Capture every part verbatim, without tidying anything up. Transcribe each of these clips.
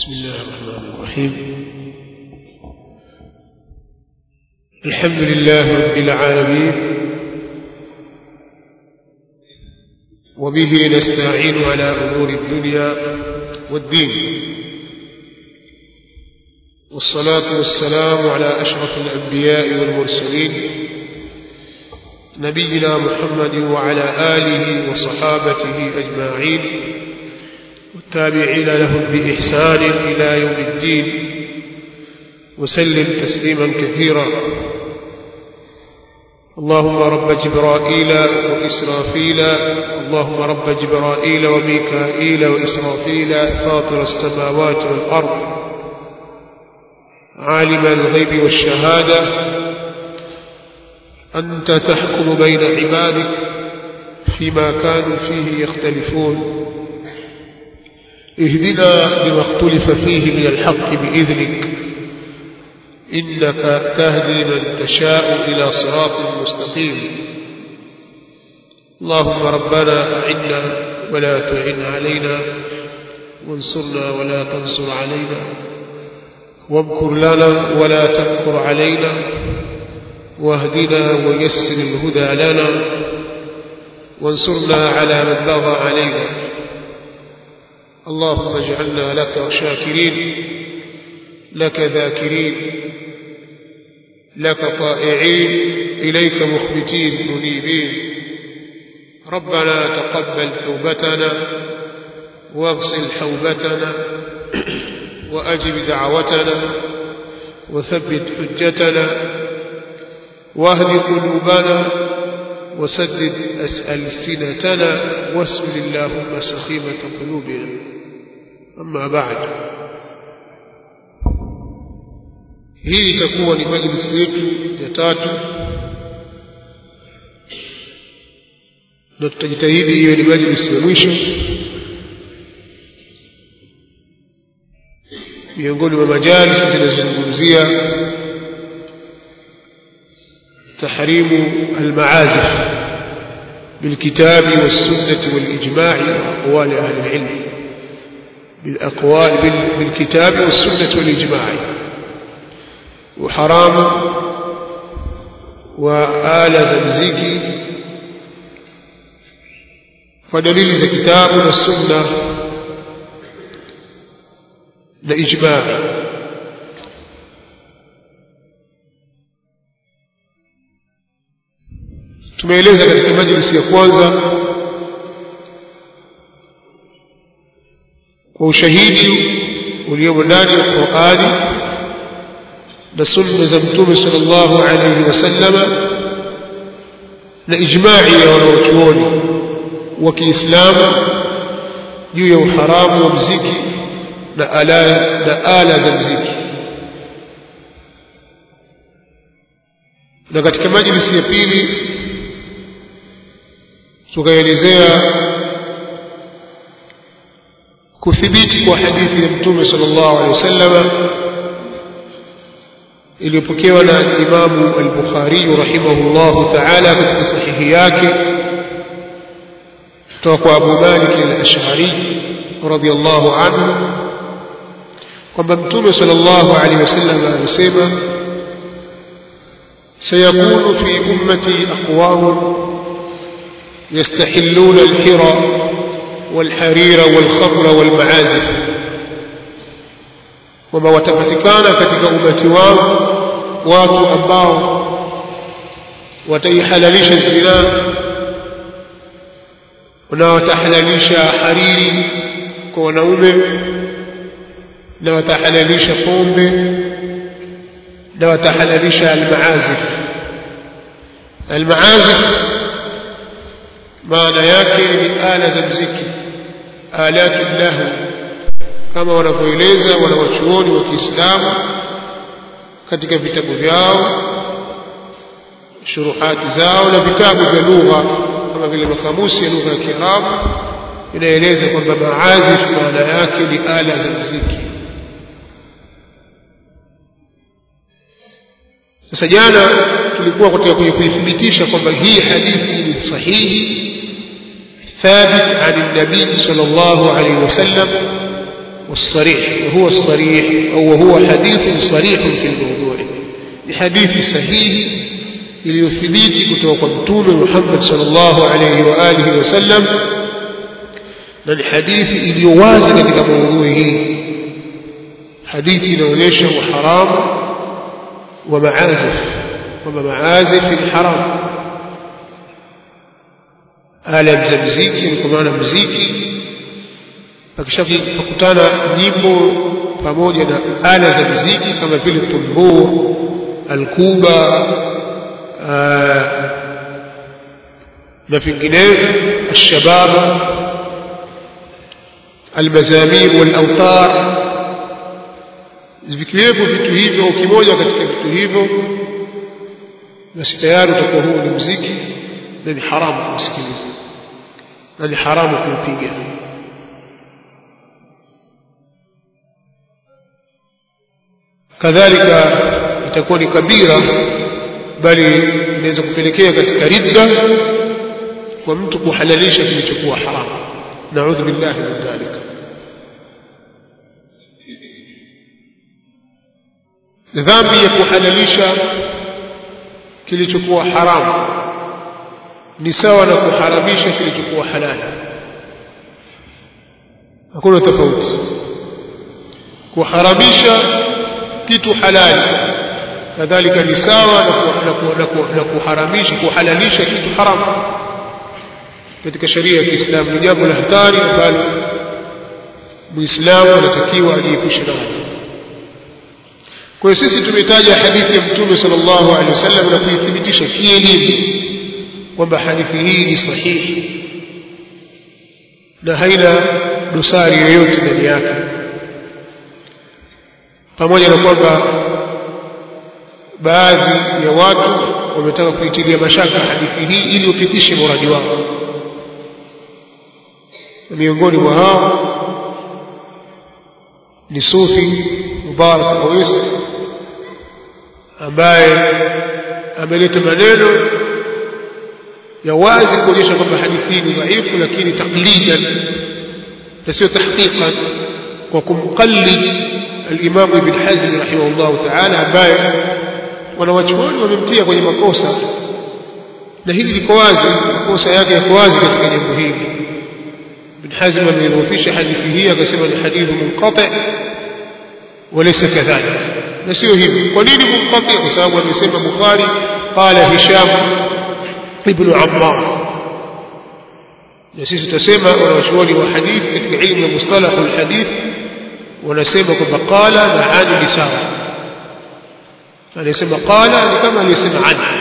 بسم الله الرحمن الرحيم. الحمد لله رب العالمين، وبه نستعين على أمور الدنيا والدين، والصلاة والسلام على أشرف الأنبياء والمرسلين نبينا محمد وعلى آله وصحابته أجمعين والتابعين لهم بإحسان إلى يوم الدين، وسلم تسليما كثيرا. اللهم رب جبرائيل وإسرافيل اللهم رب جبرائيل وميكائيل وإسرافيل فاطر السماوات والأرض، عالم الغيب والشهادة، أنت تحكم بين عبادك فيما كانوا فيه يختلفون، اهدنا لما اختلف فيه من الحق بإذنك، إنك تهدي من تشاء إلى صراط مستقيم. اللهم ربنا أعنا ولا تعن علينا، وانصرنا ولا تنصر علينا، وامكر لنا ولا تمكر علينا، واهدنا ويسر الهدى لنا، وانصرنا على من بغى علينا. اللهم اجعلنا لك شاكرين، لك ذاكرين، لك طائعين، إليك مخبتين منيبين. ربنا تقبل توبتنا، واغسل حوبتنا، وأجب دعوتنا، وثبت حجتنا، واهد قلوبنا، وسدد ألسنتنا، واسل اللهم سخيمة قلوبنا. أما بعد، hii itakuwa ni majlisi yetu ya tatu, na tutajitahidi iwe ni majlisi ya mwisho miongoni mwa majalisi zinazozungumzia تحريم المعازف بالكتاب والسنة والإجماع وأقوال أهل العلم، بالأقوال بالكتاب والسنة والإجماع، وحرام وآل زمزيكي ودليل الكتاب والسنة لإجماع. tumeeleza katika majlisi ya kwanza kwa ushahidi uliomo ndani ya Qur'ani na sunna za Mtume sallallahu alayhi wasallama na ijma'i ya wanachuoni wa Kiislamu juu ya uharamu wa muziki na ala na ala za muziki. Na katika majlisi ya pili tukaelezea kuthibiti kwa hadithi ya Mtume sallallahu alaihi wasallam iliyopokewa na Imam al-Bukhari rahimahullah ta'ala katika sahihi yake kutoka kwa Abu Malik al-Ash'ari radiyallahu anhu kwamba Mtume sallallahu alaihi wasallam alisema, sayakunu fi ummati aqwam يستحلون الحرى والحرير والخمر والمعازف، وما watapatikana katika umati wao watu ambao wataihalalisha zina na watahalalisha hariri kwa wanaume na watahalalisha pombe na watahalalisha almaazif. Almaazif maana yake ni ala za muziki, alatu lahu, kama wanavyoeleza wanawachuoni wa Kiislamu katika vitabu vyao, shuruhati zao na vitabu vya lugha kama vile makamusi ya lugha ya Kiarabu, inaeleza kwamba maazif maana yake ni ala za muziki. Sasa jana tulikuwa katika kuithibitisha kwamba hii hadithi ni sahihi ثابت عن النبي صلى الله عليه وسلم والصريح وهو الصريح أو وهو حديث صريح في الموضوع لحديث صحيح iliyothibiti kutoka kwa Mtume Muhammad sallallahu alayhi wa alihi wasallam na ni hadithi iliyo wazi katika maudhui hii. Hadithi inaonyesha uharamu wa maazif wa maazif ni haram. Ala za muziki ni kwa maana muziki pakutana nyimbo pamoja na ala za muziki kama vile tumbuu, alkuba na vinginevyo, alshababa, almazamir walautar. Vikiwepo vitu hivyo, ukimoja katika vitu hivyo, basi tayari utakuwa huo ni muziki na ni haramu kusikiliza na ni haramu kuupiga. Kadhalika itakuwa ni kabira, bali inaweza kupelekea katika ridda kwa mtu kuhalalisha kilichokuwa haramu. Naudhu billahi min dhalika. Dhambi ya kuhalalisha kilichokuwa haramu ni sawa na kuharamisha kilichokuwa halali. Hakuna tofauti. Kuharamisha kitu halali kadhalika ni sawa na kuharamisha kuhalalisha kitu haramu katika sheria ya Kiislamu. Ni jambo la hatari ambalo Muislamu anatakiwa ajiepushe nalo. Kwa hiyo sisi tumetaja hadithi ya Mtume sallallahu alaihi wasallam na kuithibitisha kielimu kwamba hadithi hii ni sahihi na haina dosari yoyote ndani yake, pamoja na kwamba baadhi ya watu wametaka kuitilia mashaka hadithi hii ili upitishe muradi wao. Miongoni mwa hao ni Sufi Mubarak Khamis ambaye ameleta maneno ya wazi kuonyesha kwamba hadithi ni dhaifu, lakini taklidan na sio tahqiqan, kwa kumqallid al-Imam Ibn Hazm rahimahullah ta'ala, ambaye wanawachuoni wamemtia kwenye makosa, na hili liko wazi, makosa yake yako wazi katika jambo hili. Ibn Hazm ameidhofisha hadithi hii akasema ni hadithu munqati walaysa kadhalik, na sio hivyo. Kwa nini munqati? Kwa sababu amesema Bukhari qala Hisham ibn Ammar, na sisi tutasema wanawachuoni wa hadithi katika ilmu ya mustalah al-hadith wanasema kwamba qala na ani ni sawa. Anasema qala ni kama alisema ani.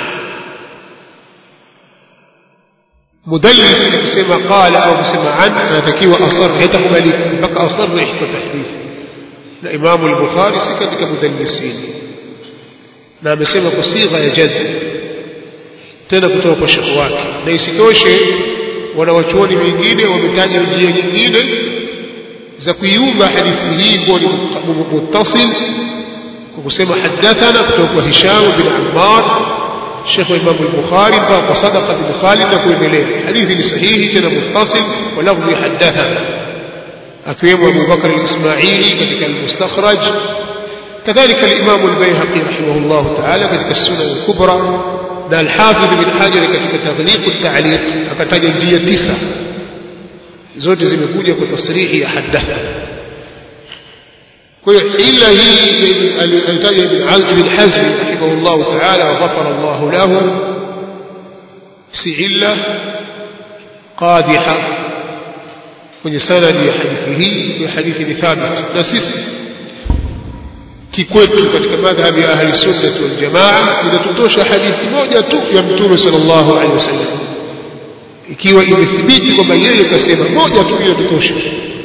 Mudallis akisema qala au kusema an anatakiwa asarh, hatakubalika mpaka asarh kwa tahdith. Na Imam al-Bukhari si katika mudallisin, na amesema kwa sigha ya jazm, tena kutoka kwa shekhi wake. Na isitoshe wanawachuoni wengine wametaja njia nyingine za kuiunga hadithi hii kwa ni muttasil, kwa kusema hadathana kutoka kwa Hisham bin Ammar Sheikh Imam al-Bukhari mpaka kwa Sadaqa bin Khalid na kuendelea. Hadithi ni sahihi tena muttasil wa lafzi hadathana, akiwemo Abu Bakr al-Ismaili katika al-Mustakhraj, kadhalika al-Imam al-Bayhaqi rahimahullah ta'ala katika Sunan al-Kubra, na al-Hafidh bin Hajar katika Taghliq al-Ta'liq akataja njia tisa, zote zimekuja kwa tasrihi ya hadathana. Kwa hiyo ila hii alitaja Ibn Hazm rahimahullah ta'ala wa ghafara Allah lahu, si illa qadiha kwenye sanadi ya hadithi hii. Kwa hadithi ni thabit, na sisi kikwetu katika madhhabi ya ahli sunnah wal jamaa inatutosha hadithi moja tu ya Mtume sallallahu alaihi wasallam, ikiwa imethibiti kwamba yeye kasema moja tu, hiyo tutosha.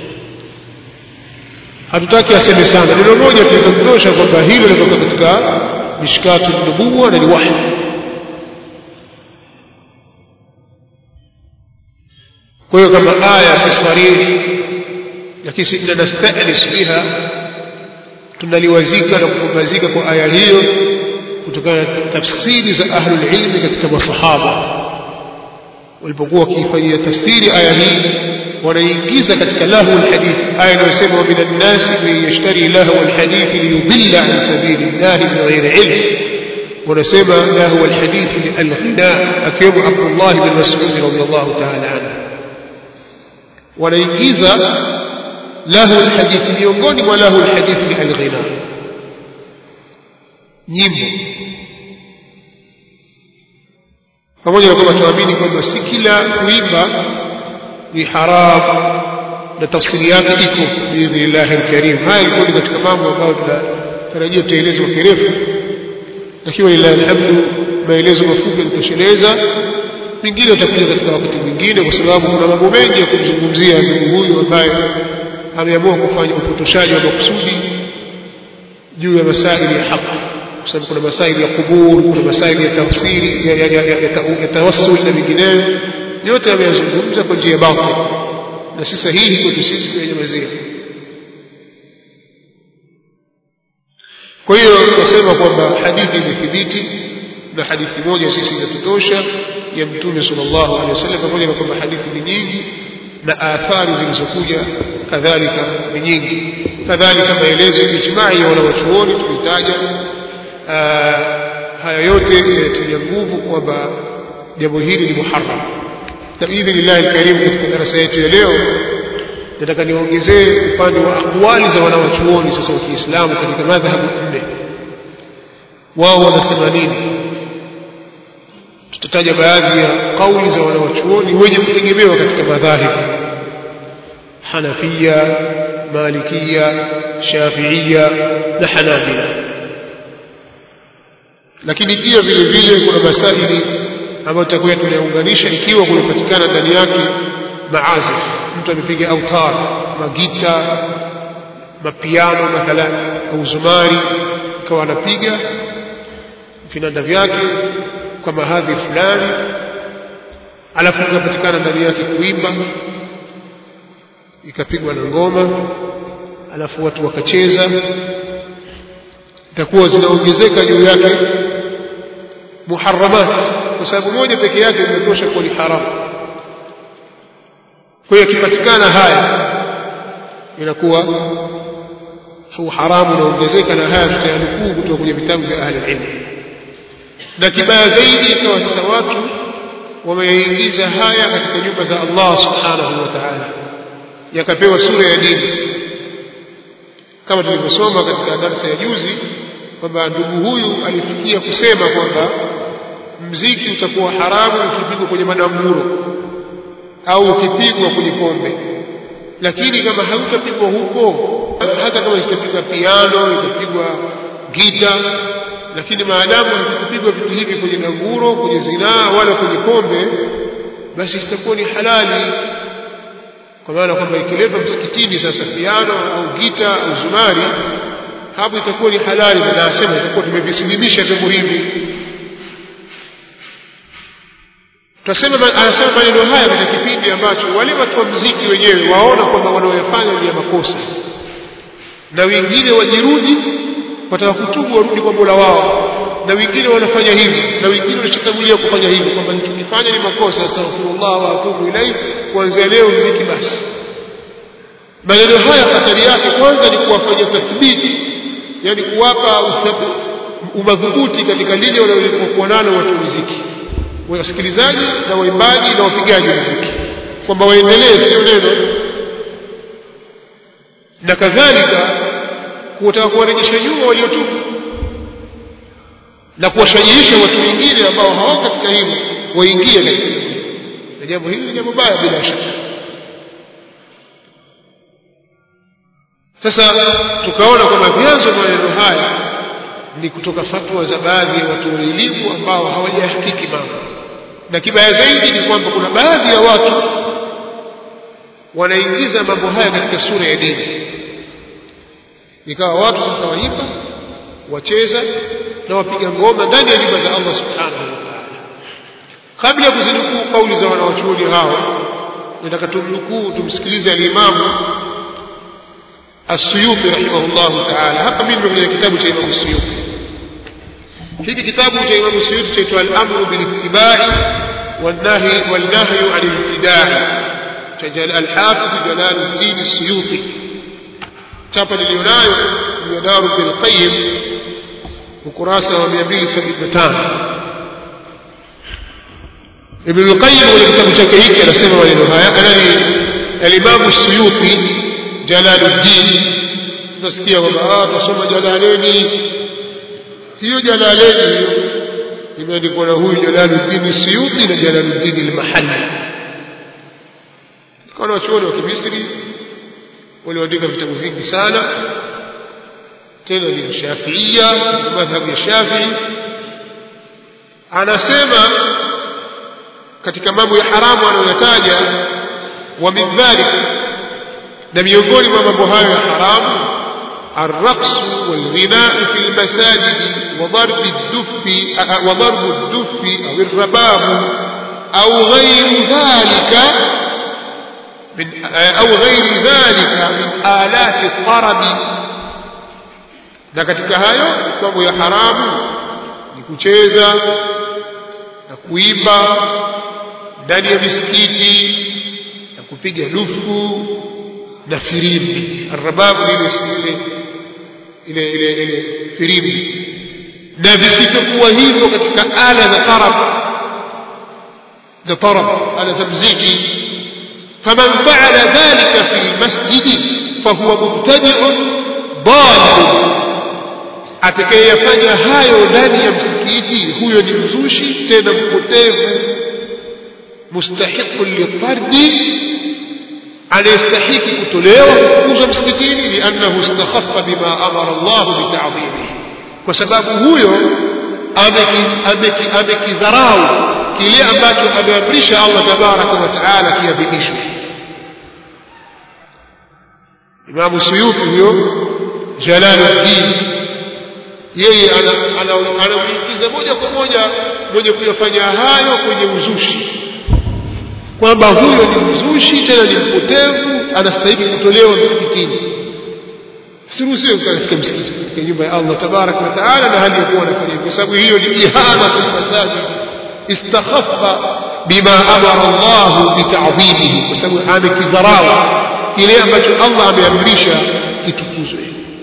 Hatutaki aseme sana, neno moja tunatosha kwamba hilo linatoka katika mishkatu nubuwa na ni wahi. Kwa hiyo kama aya si sarih, lakini sisi tunastanis biha, tunaliwazika na kupumzika kwa aya hiyo kutokana na tafsiri za ahlul ilmi katika masahaba walipokuwa wakifanyia tafsiri aya hii wanaingiza katika lahu alhadith aya inayosema minan nasi man yashtari lahu alhadith liyudilla an sabilillahi bighayri ilm, wanasema lahu alhadith alghina, akiwemo Abdullah bin Mas'ud radhiyallahu ta'ala anhu. Wanaingiza lahu alhadith, miongoni mwa lahu alhadith alghina, nyimbo, pamoja na kwamba tuamini kwamba si kila kuimba ni haramu na tafsiri yake iko biidhnillahi alkarim. Haya ilikuwa ni katika mambo ambayo tunatarajia tutaelezwa kirefu, lakini lillahi alhamdu maelezo mafupi yanatosheleza. Mengine tutakuja katika wakati mwingine, kwa sababu kuna mambo mengi ya kumzungumzia ndugu huyu ambaye ameamua kufanya upotoshaji wa makusudi juu ya masaili ya haki, kwa sababu kuna masaili ya kubur, kuna masaili ya tafsiri ya tawassul na mengineyo, yote ameyazungumza kwa njia batili na si sahihi kwetu sisi kunyamazia. Kwa hiyo tunasema kwamba hadithi imethibiti, na hadithi moja sisi inatutosha ya Mtume sallallahu alaihi wasallam, pamoja na kwamba hadithi ni nyingi na athari zilizokuja kadhalika ni nyingi. Kadhalika maelezo ya ijma'i ya wanawachuoni tulitaja. Haya yote yanatilia nguvu kwamba jambo hili ni muharram. Na biidhnillahi alkarim, katika darasa yetu ya leo nataka niongezee upande wa aqwali za wanawachuoni sasa wa Kiislamu katika madhhabu nne. Wao wanasema nini? Tutataja baadhi ya kauli za wanawachuoni wenye kutegemewa katika madhahibu: Hanafia, Malikia, Shafiia na Hanabila. Lakini pia vile vile kuna masaili ambayo tutakuwa tunaunganisha ikiwa kunapatikana ndani yake maazif, mtu amepiga autar, magita, mapiano mathalan au zumari, ikawa anapiga vinanda vyake kwa mahadhi fulani, alafu kunapatikana ndani yake kuimba, ikapigwa na ngoma, alafu watu wakacheza, itakuwa zinaongezeka juu yake muharramat, kwa sababu moja peke yake imetosha kuwa ni haramu. Kwa hiyo kipatikana haya inakuwa huu haramu unaongezeka, na haya tutayanukuu kutoka kwenye vitabu vya ahli ilmu. Na kibaya zaidi ikawa sasa watu wameingiza haya katika nyumba za Allah subhanahu wa ta'ala, yakapewa sura ya dini, kama tulivyosoma katika darasa ya juzi kwamba ndugu huyu alifikia kusema kwamba mziki utakuwa haramu ukipigwa kwenye madamburo au ukipigwa kwenye pombe, lakini kama hautapigwa huko, hata kama itapigwa piano, itapigwa gita, lakini maadamu hakupigwa vitu hivi kwenye damburo, kwenye zinaa wala kwenye pombe, basi itakuwa ni halali. Kwa maana kwamba ikiletwa msikitini sasa piano au gita au zumari, hapo itakuwa ni halali, na nasema itakuwa tumevisilimisha vyombo hivi. Tunasema anasema maneno haya katika kipindi ambacho wale watu wa muziki wenyewe waona kwamba wanaoyafanya ni makosa, na wengine wajirudi wataka kutubu warudi kwa Mola wao, na wengine wanafanya hivi, na wengine wanashikilia kufanya hivi kwamba nikifanya ni makosa, astaghfirullah wa atubu ilayhi, kuanzia leo muziki basi. Maneno haya hatari yake kwanza ni kuwafanya tathbiti, yani kuwapa umadhubuti katika lile waliokuwa nalo watu muziki, wasikilizaji na waimbaji na wapigaji muziki, kwamba waendelee, sio neno. Na kadhalika kutaka kuwarejesha nyuma waliotubu na kuwashajiisha watu wengine ambao hawako katika hili waingie katika hili. Na jambo hili ni jambo baya bila shaka. Sasa tukaona kwamba vyanzo maneno haya ni kutoka fatwa za baadhi ya watu wa elimu ambao hawajahakiki mambo, na kibaya zaidi ni kwamba kuna baadhi ya watu wanaingiza mambo haya katika sura ya dini, ikawa watu sasa waimba, wacheza na wapiga ngoma ndani ya nyumba za Allah subhanahu wa ta'ala. Kabla ya kuzinukuu kauli za wanawachuoni hao, nataka tumnukuu tumsikilize al-Imam As-Suyuti rahimahullah ta'ala. Hapa mimi kwenye kitabu cha Imam As-Suyuti, hiki kitabu cha Imam As-Suyuti chaitwa Al-Amru bil-Ittiba'i wan-Nahyi wal-Nahyu 'anil-Ibtida'i. الحافظ جلال الدين السيوطي chapa nilionayo ya Daru bil Qayyim ukurasa wa mia mbili sabini na tano. Ibn al-Qayyim kwenye kitabu chake hiki anasema maneno haya, anani al-Imam Suyuti Jalaluddin, tunasikia kwamba ah tusoma Jalaleni, hiyo Jalaleni imeandikwa na huyu Jalaluddin Suyuti na Jalaluddin al-Mahalli. Kana wachuoni wa Misri walioandika vitabu vingi sana, tena ni Shafiia, madhhabu ya Shafi'i. Anasema katika mambo ya haramu anayotaja, wa min dhalik, na miongoni mwa mambo hayo ya haramu, الرقص والغناء في المساجد وضرب الدف وضرب الدف أو الرباب أو غير ذلك من أو غير ذلك من آلات الطرب. na katika hayo mambo ya haramu ni kucheza na kuimba ndani ya misikiti na kupiga dufu na firimbi. Arbabu ile ile ile ile firimbi na visivyokuwa hivyo katika ala za tarab za tarab ala za muziki. faman fa'ala dhalika fi almasjid fahuwa mubtadi'un dhalil, atakayefanya hayo ndani ya msikiti huyo ni mzushi tena mpotevu. mustahiqun litardi, anastahiki kutolewa kufukuzwa msikitini, liannahu istakhaffa bima amara Allah bita'dhimihi, kwa sababu huyo amekidharau kile ambacho ameamrisha Allah tabaraka wa taala kiadhimishwe. Imam Suyuti huyo Jalaluddin, yeye anaingiza moja kwa moja mwenye kuyafanya hayo kwenye uzushi, kwamba huyo ni mzushi tena ni mpotevu, anastahili kutolewa msikitini. Siruhusiwe katika msikiti, katika nyumba ya Allah tabaraka wa taala, na hali ya kuwa anafanya, kwa sababu hiyo ni ihana fil masajid. Istakhaffa bima amara Allah bita'dhimihi, kwa sababu amekidharau kile ambacho Allah ameamrisha kitukuzwe.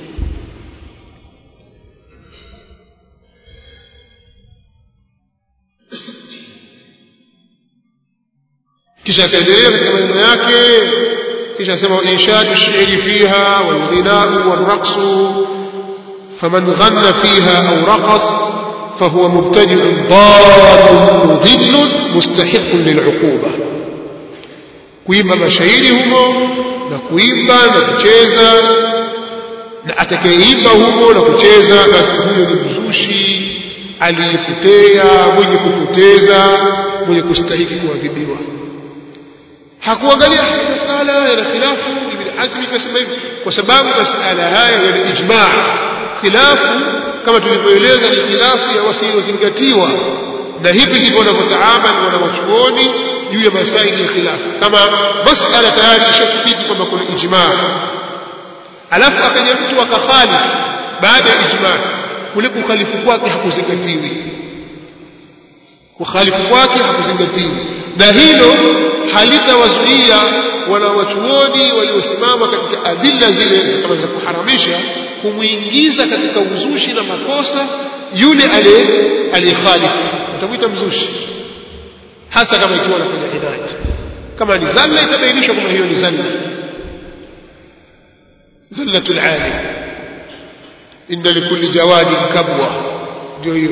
kisha kaendelea katika maneno yake, kisha sema inshadu shi'ri fiha wal ghina'u wal raqsu faman ghanna fiha aw raqas fahuwa mubtadi'un dhalun mudhillun mustahiqun lil'uquba. kuimba mashairi humo na kuimba na kucheza, na atakayeimba humo na kucheza, basi huyo ni mzushi aliyepotea, mwenye kupoteza, mwenye kustahiki kuadhibiwa. hakuangalia masala ya khilafu. Ibn Hazm kasema hivi kwa sababu masala haya yana ijma'. Khilafu kama tulivyoeleza ni khilafu ya wasiozingatiwa, na hivi ndivyo wanavyotaamali wanawachuoni juu ya masaili ya khilafu. Kama masala tayari ishafiki kwamba kuna ijma', alafu akaja mtu akakhalifu baada ya ijma', kule kukhalifu kwake hakuzingatiwi, kukhalifu kwake hakuzingatiwi, na hilo halitawazuia wanawachuoni waliosimama katika adilla zile kama za kuharamisha kumuingiza katika uzushi na makosa yule aliyekhalifu. Utamuita mzushi hata kama ikiwa anafanya inadi. Kama ni zalla itabainishwa kama hiyo ni zalla, zallatul alim, inna likulli jawadin kabwa, ndio hiyo.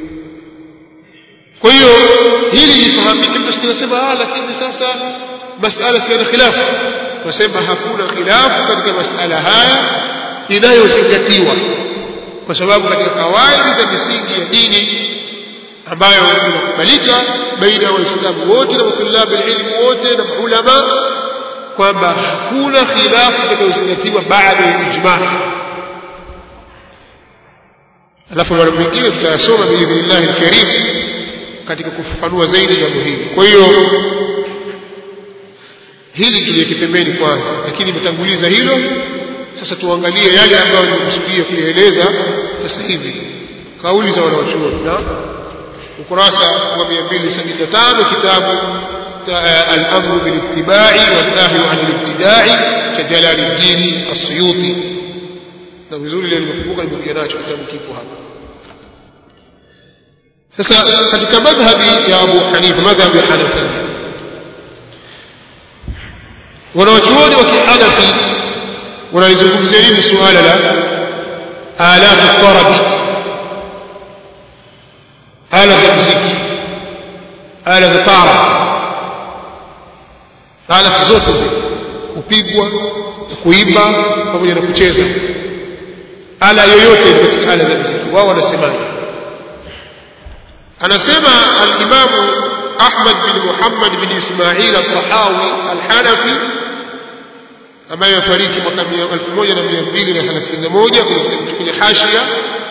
kwa hiyo hili lifahamike. Tunasema ah lakini sasa masala si khilaf, tunasema hakuna khilaf katika masala haya inayozingatiwa, kwa sababu katika kawaida za misingi ya dini ambayo inakubalika baina ya Waislamu wote na watulabu ilmu wote na maulama, kwamba hakuna khilaf itakayozingatiwa baada ya ijma'. Alafu mara nyingine tutasoma biidhnillah alkarim katika kufafanua zaidi jambo hili. Kwa hiyo hili tuliweke pembeni kwanza, lakini nimetanguliza hilo. Sasa tuangalie yale ambayo nimekusudia kueleza sasa hivi, kauli za wanawachuoni. Na ukurasa wa mia mbili sabini na tano kitabu الأمر بالاتباع والنهي عن الابتداع كجلال الدين السيوطي na vizuri ile nimekumbuka nimekuja nacho kitabu kipo hapa. Sasa katika madhhabi ya Abu Hanifa, madhhabi ya Hanafi, wanawachuoni wa Kihanafi wanalizungumzia hili suala la alatu tarabi, ala za muziki, ala za tara, ala zote kupigwa, kuimba pamoja na kucheza, ala yoyote katika ala za muziki. Wao wanasemaje? Anasema al-Imam Ahmad bin Muhammad bin Ismail al-Tahawi al-Hanafi ambaye afariki mwaka elfu moja na mia mbili na thelathini na moja kwenye hashia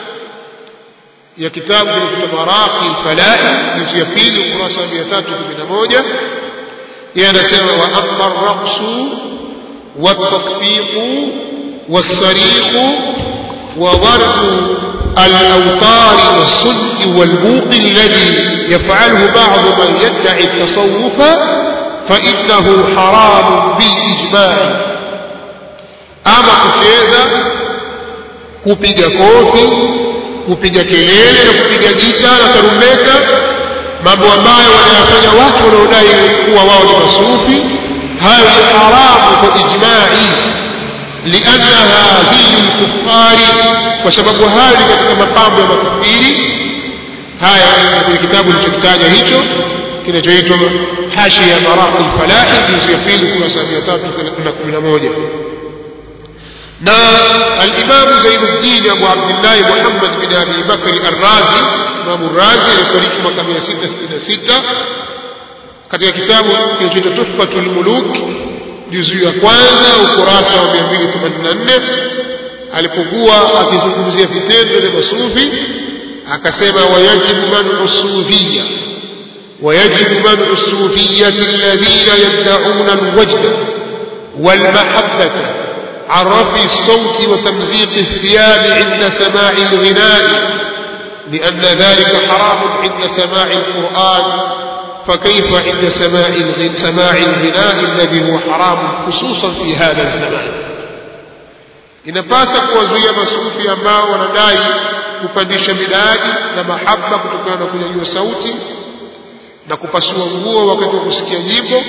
ya kitabu cha Maraqi al-Falahi juzu ya pili ukurasa wa mia tatu kumi na moja. Yeye anasema wa amma ar-raqsu wat-tasfiqu was-sariqu wa darbu الأوتار والصد والبوق الذي يفعله بعض من يدعي التصوف فإنه حرام بالإجماع. أما كشيزة kupiga kofi, kupiga kelele na kupiga gita na tarumbeta, mambo ambayo wanayafanya watu wanaodai kuwa wao ni masufi, hayo ni haramu kwa ijma'i, liannaha dinu al-kuffari, kwa sababu hayo ni katika mapambo ya makafiri. Haya kwenye kitabu nilichokitaja hicho kinachoitwa Hashia Maraqi al-Falahi juzu ya pili kurasa mia tatu kumi na moja. Na al-Imam Zainuddin Abu Abdullah Muhammad bin Abi Bakr al-Razi, Imam al-Razi alifariki mwaka mia sita sitini na sita, katika kitabu kinachoitwa Tuhfatul Muluk juzu ya kwanza ukurasa wa mia mbili themanini na nne, alipokuwa akizungumzia vitendo vya masufi akasema wayajibu man'u sufiyya wayajibu man'u sufiyyati alladhina yad'una alwajda walmahabbata an rafi as-sawti wa tamziq ath-thiyab 'inda sama'i al-ghina'i لأن ذلك حرام عند سماع القرآن فكيف عند سماع سماع الغناء الذي هو حرام خصوصا في هذا الزمان. Inapasa kuwazuia masufi ambao wanadai kupandisha midadi na mahaba kutokana na kunyanyua sauti na kupasua nguo wakati wa kusikia nyimbo,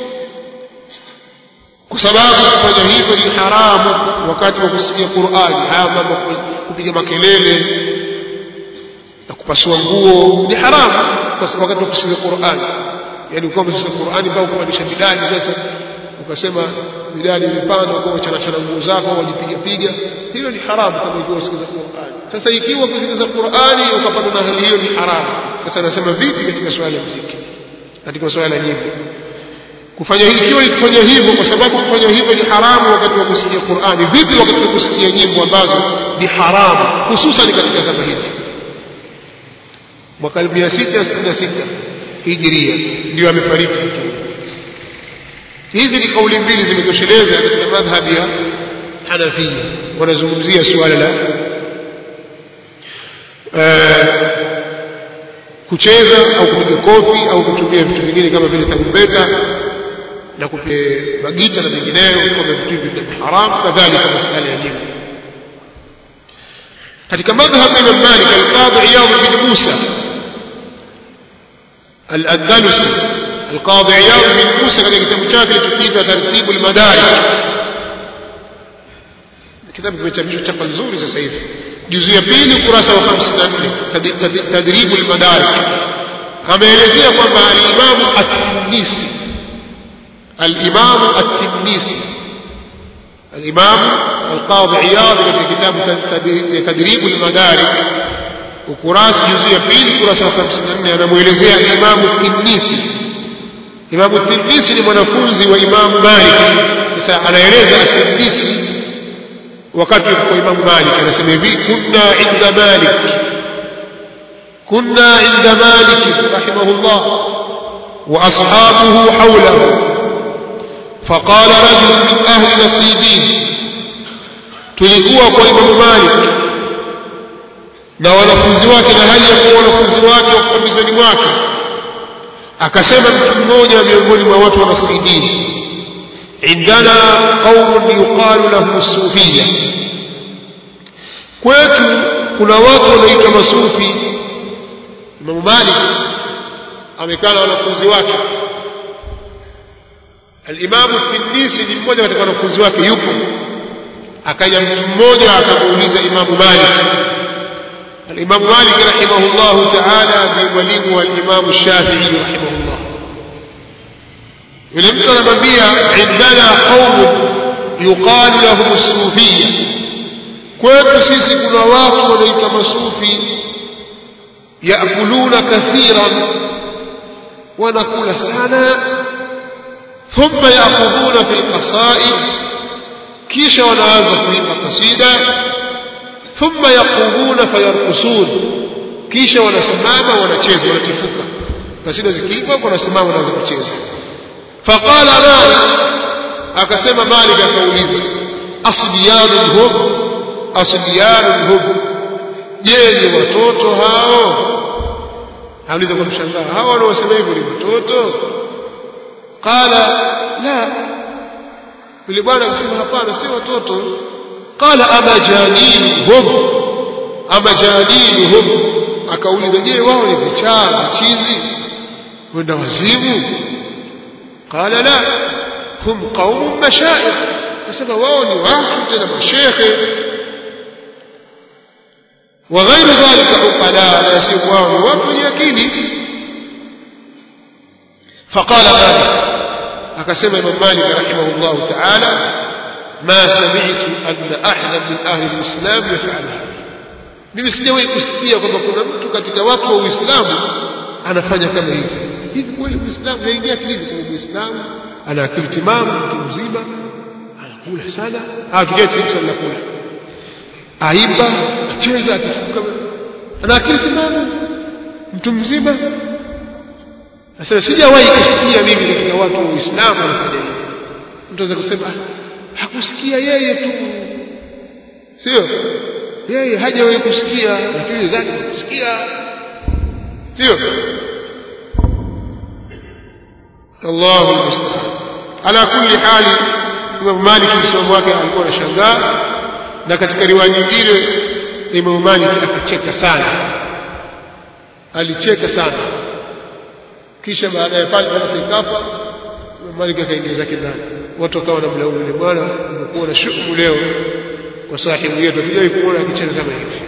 kwa sababu kufanya hivyo ni haramu wakati wa kusikia Qur'ani. Haya mambo kupiga makelele na kupasua nguo ni haramu kwa sababu wakati wa kusikia Qur'ani, yani kwa kusikia Qur'ani bao kupandisha midadi. Sasa ukasema midadi imepanda kwa kuchana chana nguo zako wajipiga piga, hilo ni haramu kama ikiwa usikiza Qur'ani. Sasa ikiwa kusikiza Qur'ani ukapata na hali hiyo ni haramu. Sasa nasema vipi katika swala la muziki, katika swala la nyimbo? Kufanya hivyo ni kufanya hivyo kwa sababu kufanya hivyo ni haramu wakati wa kusikia Qur'ani. Vipi wakati wa kusikia nyimbo ambazo ni haramu, hususan katika zama hizi? Mwaka mia sita sitini na sita Hijria ndio amefariki. Hizi ni kauli mbili zimetosheleza katika madhhabi ya Hanafi, wanazungumzia suala la uh, kucheza au kupiga kofi au kutumia vitu vingine kama vile tarumbeta na kupiga magita na vinginevyo kama vitu hivi ni haramu, kadhalika masala ya nyimbo. Katika madhhabi ya Malik al-Qadhi Iyad bin Musa al-Andalusi, القاضي عياض بن موسى katika kitabu chake kilichoitwa Tartibu al-Madarik, kitabu kimechapishwa chapa nzuri sasa hivi, juzu ya pili ukurasa wa hamsini na nne, Tadribu al-Madarik, ameelezea kwamba al-Imam at-Tinnisi al-Imam at-Tinnisi al-Imam al-Qadhi Iyad katika kitabu Tadribu al-Madarik ukurasa juzu ya pili ukurasa wa hamsini na nne anamuelezea al-Imam at-Tinnisi. Imam at-Tinnisi ni mwanafunzi wa Imam Malik. Sasa anaeleza at-Tinnisi wakati wa Imam Malik, anasema hivi: kunna inda Malik kunna inda Malik rahimahullah wa ashabuhu hawlahu faqala rajul min ahli nasibin, tulikuwa kwa Imam Malik na wanafunzi wake na hali ya kuwa wanafunzi wake wa pembezoni mwake, akasema mtu mmoja miongoni mwa watu wa Nasridin, indana qaumun yuqalu lahu sufiyya, kwetu kuna watu wanaitwa masufi. Imam Malik amekaa na wanafunzi wake. Al-Imam At-Tinnisi ni mmoja katika wanafunzi wake, yupo. Akaja mtu mmoja akamuuliza Imam Malik. Al-Imam Malik rahimahullahu ta'ala ni mwalimu wa Imam Shafi'i rahimahullah. Yule mtu anamwambia, indana qaumun yuqalu lahum sufiyya, kwetu sisi kuna watu wanaitwa masufi, yaakuluna kathiran, wanakula sana, thumma yaakhudhuna fil qasaid, kisha wanaanza kuimba kasida, thumma yaqumuna fayarqusun, kisha wanasimama wanacheza, wanatifuka. Kasida zikiimba wanasimama wanaanza kucheza. Faqala Malik, akasema Malik akauliza, asbiyanun hum, asbiyanun hum, je ni watoto hao? Hauliza kwa mshangao, hao wanaosema hivyo ni watoto? Qala la, yule bwana akasema hapana, si watoto. Qala amajaninuhum, amajaninuhum, akauliza je wao ni vichaa chizi, wenda wazimu? Qala la, hum qaumun mashaikh, akasema wao ni watu tena mashekhe. Wa ghairu dhalika uqala, na si wao ni watu wenye akili. Faqala Malik, akasema Imam Malik rahimahullahu ta'ala, ma sami'tu anna ahadan min ahli al-islam yaf'al hadha, mimi sijawahi kusikia kwamba kuna mtu katika watu wa Uislamu anafanya kama hivi. Hivi kweli Uislamu unaingia akilini? Kwa Uislamu ana akili timamu, mtu mzima anakula sana, hatuketi sana kula, aiba, acheza, atifuka, ana akili timamu, mtu mzima. Sasa sijawahi kusikia mimi katika watu wa Uislamu wanafanya hivi. Mtu anaweza kusema hakusikia yeye tu, sio yeye hajawahi kusikia, lakini zake kusikia, sio? Allahu musta'an. Ala kulli hali, Imam Malik msomo wake alikuwa anashangaa, na katika riwaya nyingine Imam Malik akacheka sana, alicheka sana. Kisha baada ya pale basi ikafa, Imam Malik akaingia zake ndani. Watu wakawa wanamlaumu yule bwana, umekuwa na shughuli leo kwa sahibu yetu, hujai kuona akicheza kama hivi.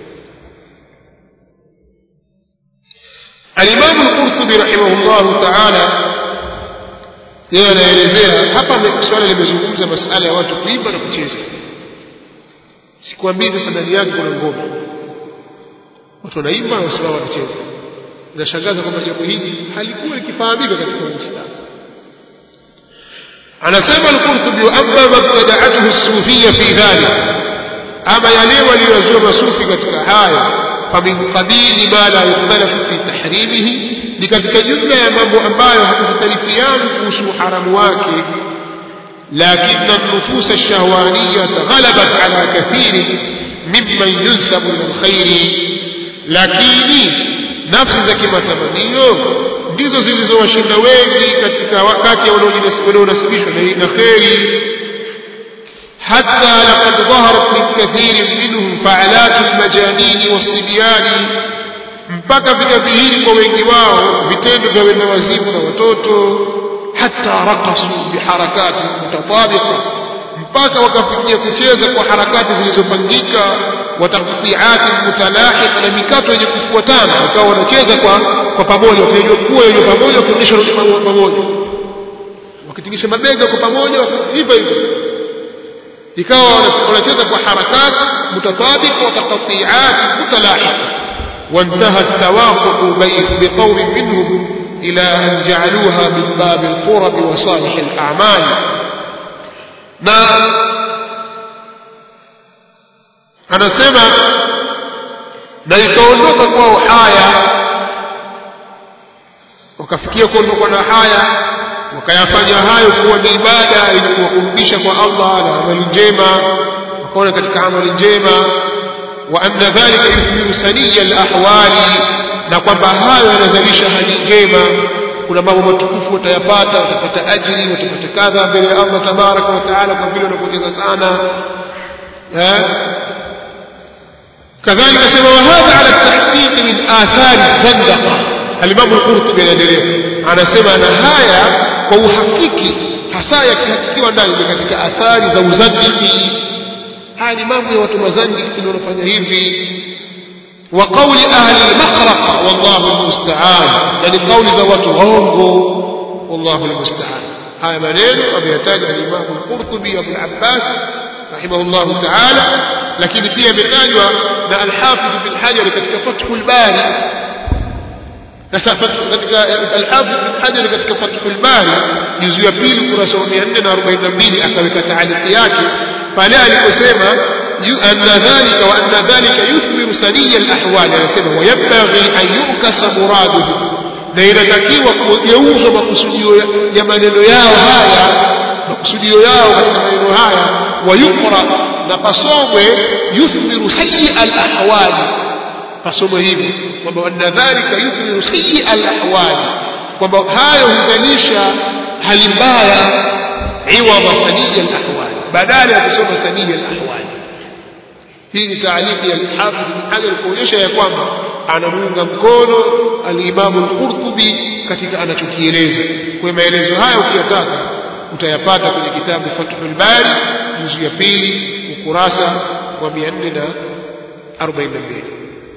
Al-Imam Al-Qurtubi rahimahullahu ta'ala yeye anaelezea hapa, swala limezungumza masala ya watu kuimba na kucheza. Sikwambii sasa ndani yake kuna ngoma, watu wanaimba na wasimama wanacheza. Inashangaza kwamba jambo hili halikuwa likifahamika katika Uislamu. Anasema Al-Qurtubi, amma mabtada'atuhu as-sufiyya fi dhalik, ama yale waliyozua masufi katika haya, fa min qabili ma la yukhtalafu fi tahrimihi, ni katika jumla ya mambo ambayo hakutarifiana kuhusu haramu wake. Lakini an-nufus ash-shahwaniyya ghalabat ala kathiri mimman yunsabu ila al-khair, lakini nafsi za kimatamanio ndizo zilizowashinda wengi katika wakati wanaonasibishwa na kheri. Hatta laqad dhaharat min kathirin minhum fa'alat al-majanin was-sibyan, mpaka vikadhihiri kwa wengi wao vitendo vya wenda wazimu na watoto. Hatta raqasu biharakati mutatabiqa, mpaka wakafikia kucheza kwa harakati zilizopangika, wataqti'ati mutalahiqa, na mikato yenye kufuatana, wakawa wanacheza kwa kwa pamoja, wakijua kuwa yenye pamoja, wakionyesha kwa pamoja, wakitingisha mabega kwa pamoja, hivyo hivyo ikawa wanacheza kwa harakati mutatabiqa wa taqti'ati mutalahiqa. وانتهى التوافق بقوم منهم إلى أن جعلوها من باب القرب وصالح الأعمال. na anasema na ikaondoka kwao haya, wakafikia kuondoka na haya, wakayafanya hayo kuwa ni ibada ili kuwakurubisha kwa Allah na amali njema, wakaona katika amali njema. Wa anna dhalika yuthmiru saniya al-ahwali, na kwamba hayo yanazalisha hali njema. kuna mambo matukufu utayapata, utapata ajiri, utapata kadha mbele ya Allah tabaraka wa taala kwa vile unapocheza sana. eh kadhalika sema wa hadha ala tahqiq min athari zandaqa. Al-Imam al-Qurtubi anaendelea anasema na haya kwa uhakiki hasa yakihakikiwa ndani katika athari za uzandiki. Haya ni mambo ya watu mazandiki ndio wanafanya hivi. Wa qawli ahli al-maqraqa wallahu al-musta'an, yani qawli za watu waongo wallahu al-musta'an. haya maneno ameyataja al-Imam al-Qurtubi Abu al-Abbas rahimahullah ta'ala, lakini pia ametajwa na al-Hafidh bin Hajar katika Fathul Bari. Sasa katika al-Hafidh bin Hajar katika Fathul Bari juzu ya pili kurasa mia nne na arobaini na mbili akaweka taaliki yake pale aliposema anna dhalika wa anna dhalika yuthmiru saniya al-ahwal, anasema wayabghi an yukasa muraduhu, na inatakiwa kugeuzwa makusudio ya maneno yao haya, makusudio yao katika maneno haya, wayukra na pasomwe yuthmiru sayyi al-ahwal, pasomwe hivi kwamba anna dhalika yuthmiru sayyi al-ahwal, kwamba hayo huzanisha hali mbaya, iwa saniya al-ahwal badala ya kusoma saniya al-ahwal. Hii ni taaliki ya al-Hafidh bin Hajar kuonyesha ya kwamba anamuunga mkono al-Imam al-Qurtubi katika anachokieleza. Kwa maelezo haya ukiyataka utayapata kwenye kitabu Fathul Bari juzu ya pili ukurasa wa mia nne na arobaini na mbili.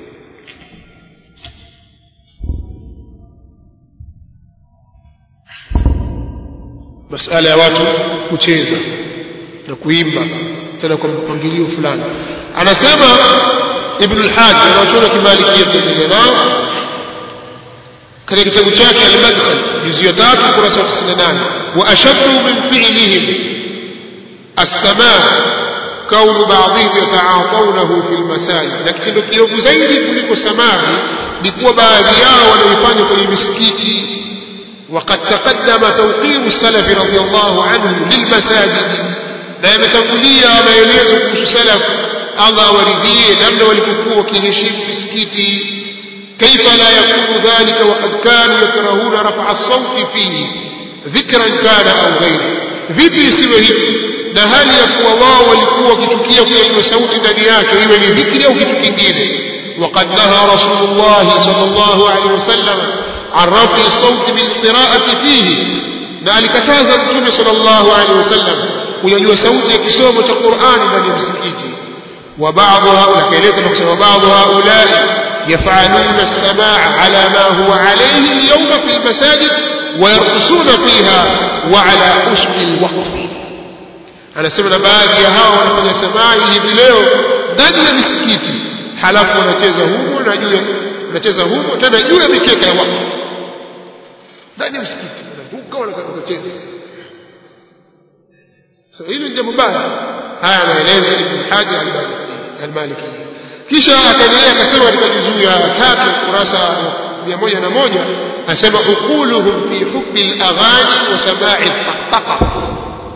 Masala ya watu kucheza na kuimba tena kwa mpangilio fulani. Anasema Ibn al-Hajj anachoona kimalikia tena katika kitabu chake al-Madkhal juzu ya tatu kurasa tisini na nane, wa ashaddu min fi'lihim as-samaa kaunu ba'dihim yata'atawnahu fi al-masajid, lakini kiovu zaidi kuliko samai ni kuwa baadhi yao wanaifanya kwenye misikiti. وقد تقدم توقير السلف رضي الله عنه للمساجد، لا يمتنقلية maelezo kuhusu salaf Allah waridhie namna walipokuwa kiheshimu misikiti. كيف لا يكون ذلك وقد كانوا يكرهون رفع الصوت فيه ذكرا كان أو غيره؟ vipi isiwe hivi na hali ya kuwa wao walikuwa kichukia kunyanyua sauti ndani yake iwe ni dhikri au kitu kingine. وقد نهى رسول الله صلى الله عليه وسلم عن رفع الصوت بالقراءة فيه، ذلك كتاز الرسول صلى الله عليه وسلم ويجوا صوت يكسوم القرآن من المسكين. وبعض هؤلاء كيف وبعض هؤلاء يفعلون السماع على ما هو عليه اليوم في المساجد ويرقصون فيها وعلى حسن الوقف. أنا سمعنا بعض هؤلاء من سماعه بليو ndani ya misikiti, halafu wanacheza huko na juu wanacheza huko tena juu ya mikeka ya watu ndani ya msikiti, wanavuka wanacheza. Sasa hili ni jambo baya. Haya anaeleza Ibn Hajar al-Maliki. Kisha akaendelea akasema katika juzuu ya tatu kurasa mia moja na moja asema uquluhum fi hubbi al-aghani wa sama'i al-taqtaqa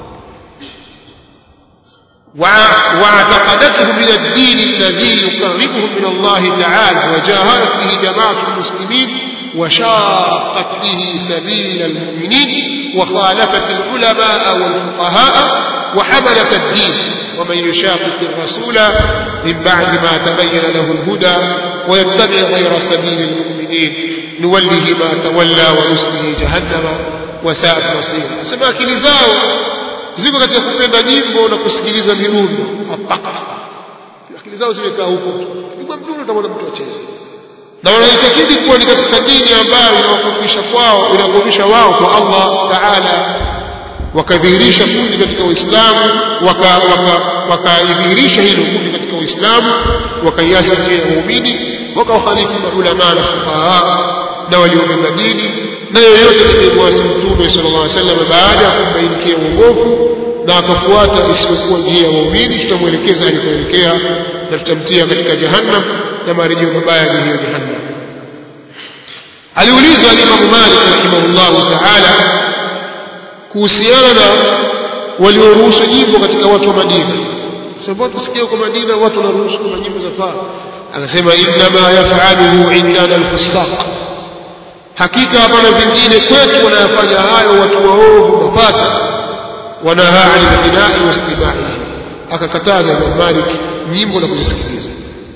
واعتقدته من الدين الذي يقربهم من الله تعالى وجاهرت به جماعة المسلمين وشاقت به سبيل المؤمنين وخالفت العلماء والفقهاء وحملت الدين. ومن يشاقق الرسول من بعد ما تبين له الهدى ويتبع غير سبيل المؤمنين نوله ما تولى ونصله جهنم وساءت مصيره. سما كنزاو ziko katika kupenda jimbo na kusikiliza mirundo hapaka, akili zao zimekaa huko kwa mtume utaona mtu acheze, na wanaitakidi kuwa ni katika dini ambayo inawakurubisha kwao inakurubisha wao kwa Allah Taala. Wakadhihirisha kundi katika Uislamu, wakaidhihirisha hilo kundi katika Uislamu, wakaiacha njia ya muumini, wakawakhalifu maulama na fuqaha na waliobeba dini na yoyote aliyemwasi Mtume sallallahu alaihi wasallam baada ya kumbainikia uongofu na akafuata isiyokuwa njia ya muumini, tutamwelekeza alikoelekea na tutamtia katika jahannam na marejeo mabaya ni hiyo jahannam. Aliulizwa Imam Malik rahimahullah ta'ala kuhusiana na walioruhusu nyimbo katika watu wa Madina, sababu tusikie kwa Madina watu wanaruhusu nyimbo za faa. Akasema inma yaf'aluhu indana al-fusaq, hakika hapana vingine kwetu wanayofanya hayo watu waovu mapata, wanahaa anil ghina'i wastima'i, akakataza Imam Malik nyimbo na kuzisikiliza.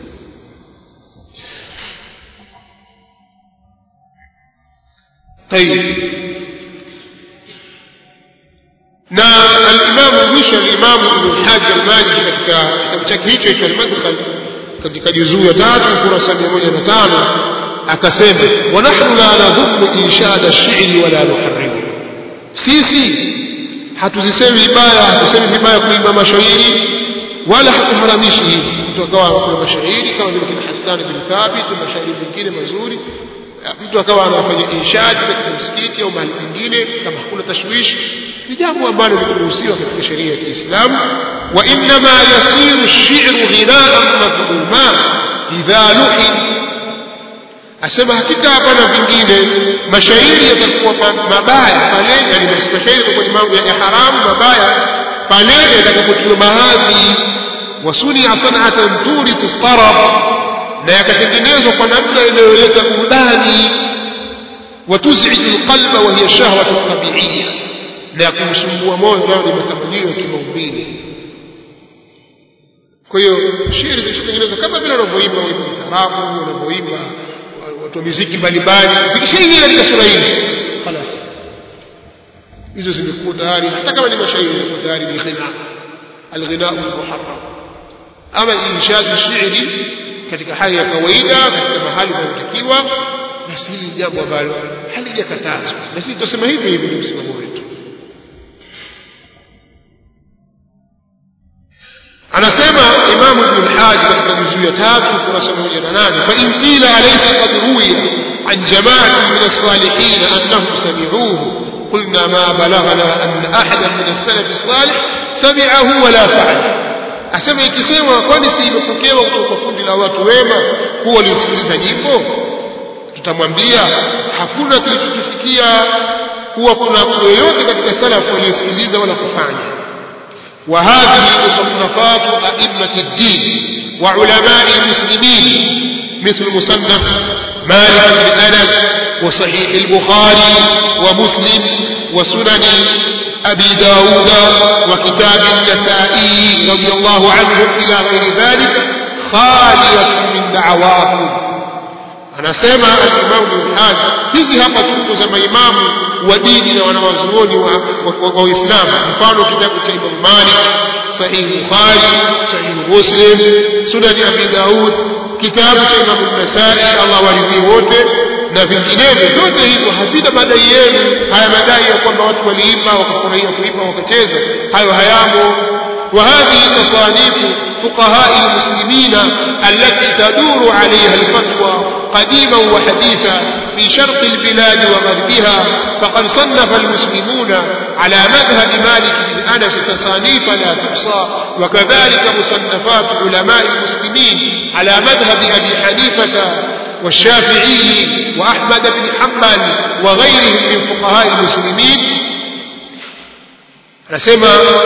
طيب na al-Imam mwisho al-Imam Ibn Hajj al-Maliki katika kitabu chake hicho cha al-Madkhal katika juzuu ya tatu kurasa mia moja na tano akasema, wa nahnu la nadhunnu inshad ash-shi'ri wala nuharrimu, sisi hatuzisemi vibaya, hatusemi vibaya kuimba mashairi wala hatuharamishi hivi. Mtu akawa anaimba mashairi kama vile kina Hassan bin Thabit na mashairi mengine mazuri, mtu akawa anafanya inshad katika msikiti au mahali pengine kama hakuna tashwishi, ni jambo ambalo limeruhusiwa katika sheria ya Kiislamu. Wa inma yasiru ash-shi'ru ghina'an madhmuma idha luhin, asema hakika hapana vingine mashairi yatakuwa mabaya pale, yani mashairi kwa mambo ya haramu mabaya pale yatakapotiwa mahadhi, wasuni sanatan turithu tarab, na yakatengenezwa kwa namna inayoleta burudani, watuziju alqalba wa hiya shahwatu tabi'iyya, na kumsumbua moyo nao ni matamanio ya kimaumbile. Kwa hiyo shairi zilizotengenezwa kama vile wanavyoimba taarabu, wanavyoimba watu muziki mbalimbali, zikishaingia katika sura hii خلاص hizo zimekuwa tayari, hata kama ni mashairi zimekuwa tayari ni ghina, al-ghina al-muharram. Ama inshad shairi katika hali ya kawaida katika mahali panapotakiwa, basi hili jambo ambalo halijakatazwa, na sisi tuseme hivi hivi ni msimamo wetu. anasema Imam Ibn Hajj katika juzuu ya tatu kurasa moja na nane, fa in qila alaysa qad ruwiya an jama'atin min as-salihin annahum sami'uhu qulna ma balaghana an ahadan min as-salaf as-salih sami'ahu wa la fa'ala. Asema ikisema kwani si imepokewa kutoka kundi la watu wema kuwa walisikiliza nyimbo, tutamwambia hakuna kilichotufikia kuwa kuna yoyote katika salafu waliosikiliza wala kufanya. وهذه مصنفات أئمة الدين وعلماء المسلمين مثل مصنف مالك بن أنس وصحيح البخاري ومسلم وسنن أبي داود وكتاب النسائي رضي الله عنهم إلى غير ذلك خالية من دعواهم. أنا سمع الإمام ابن حاتم hizi hapa tuko za maimamu wa dini na wanawazuoni wa Uislamu, mfano kitabu cha Imam Malik, Sahih Bukhari, Sahih Muslim, Sunan Abi Daud, kitabu cha Imam An-Nasa'i, Allah waridhie wote, na vinginevyo. Vyote hivyo havina madai yenu haya madai ya kwamba watu waliimba wakafurahia kuimba wakacheza, hayo hayamo. وهذه تصانيف فقهاء المسلمين التي تدور عليها الفتوى قديما وحديثا في شرق البلاد وغربها، فقد صنف المسلمون على مذهب مالك بن أنس تصانيف لا تحصى، وكذلك مصنفات علماء المسلمين على مذهب أبي حنيفة والشافعي وأحمد بن حنبل وغيرهم من فقهاء المسلمين. نسمى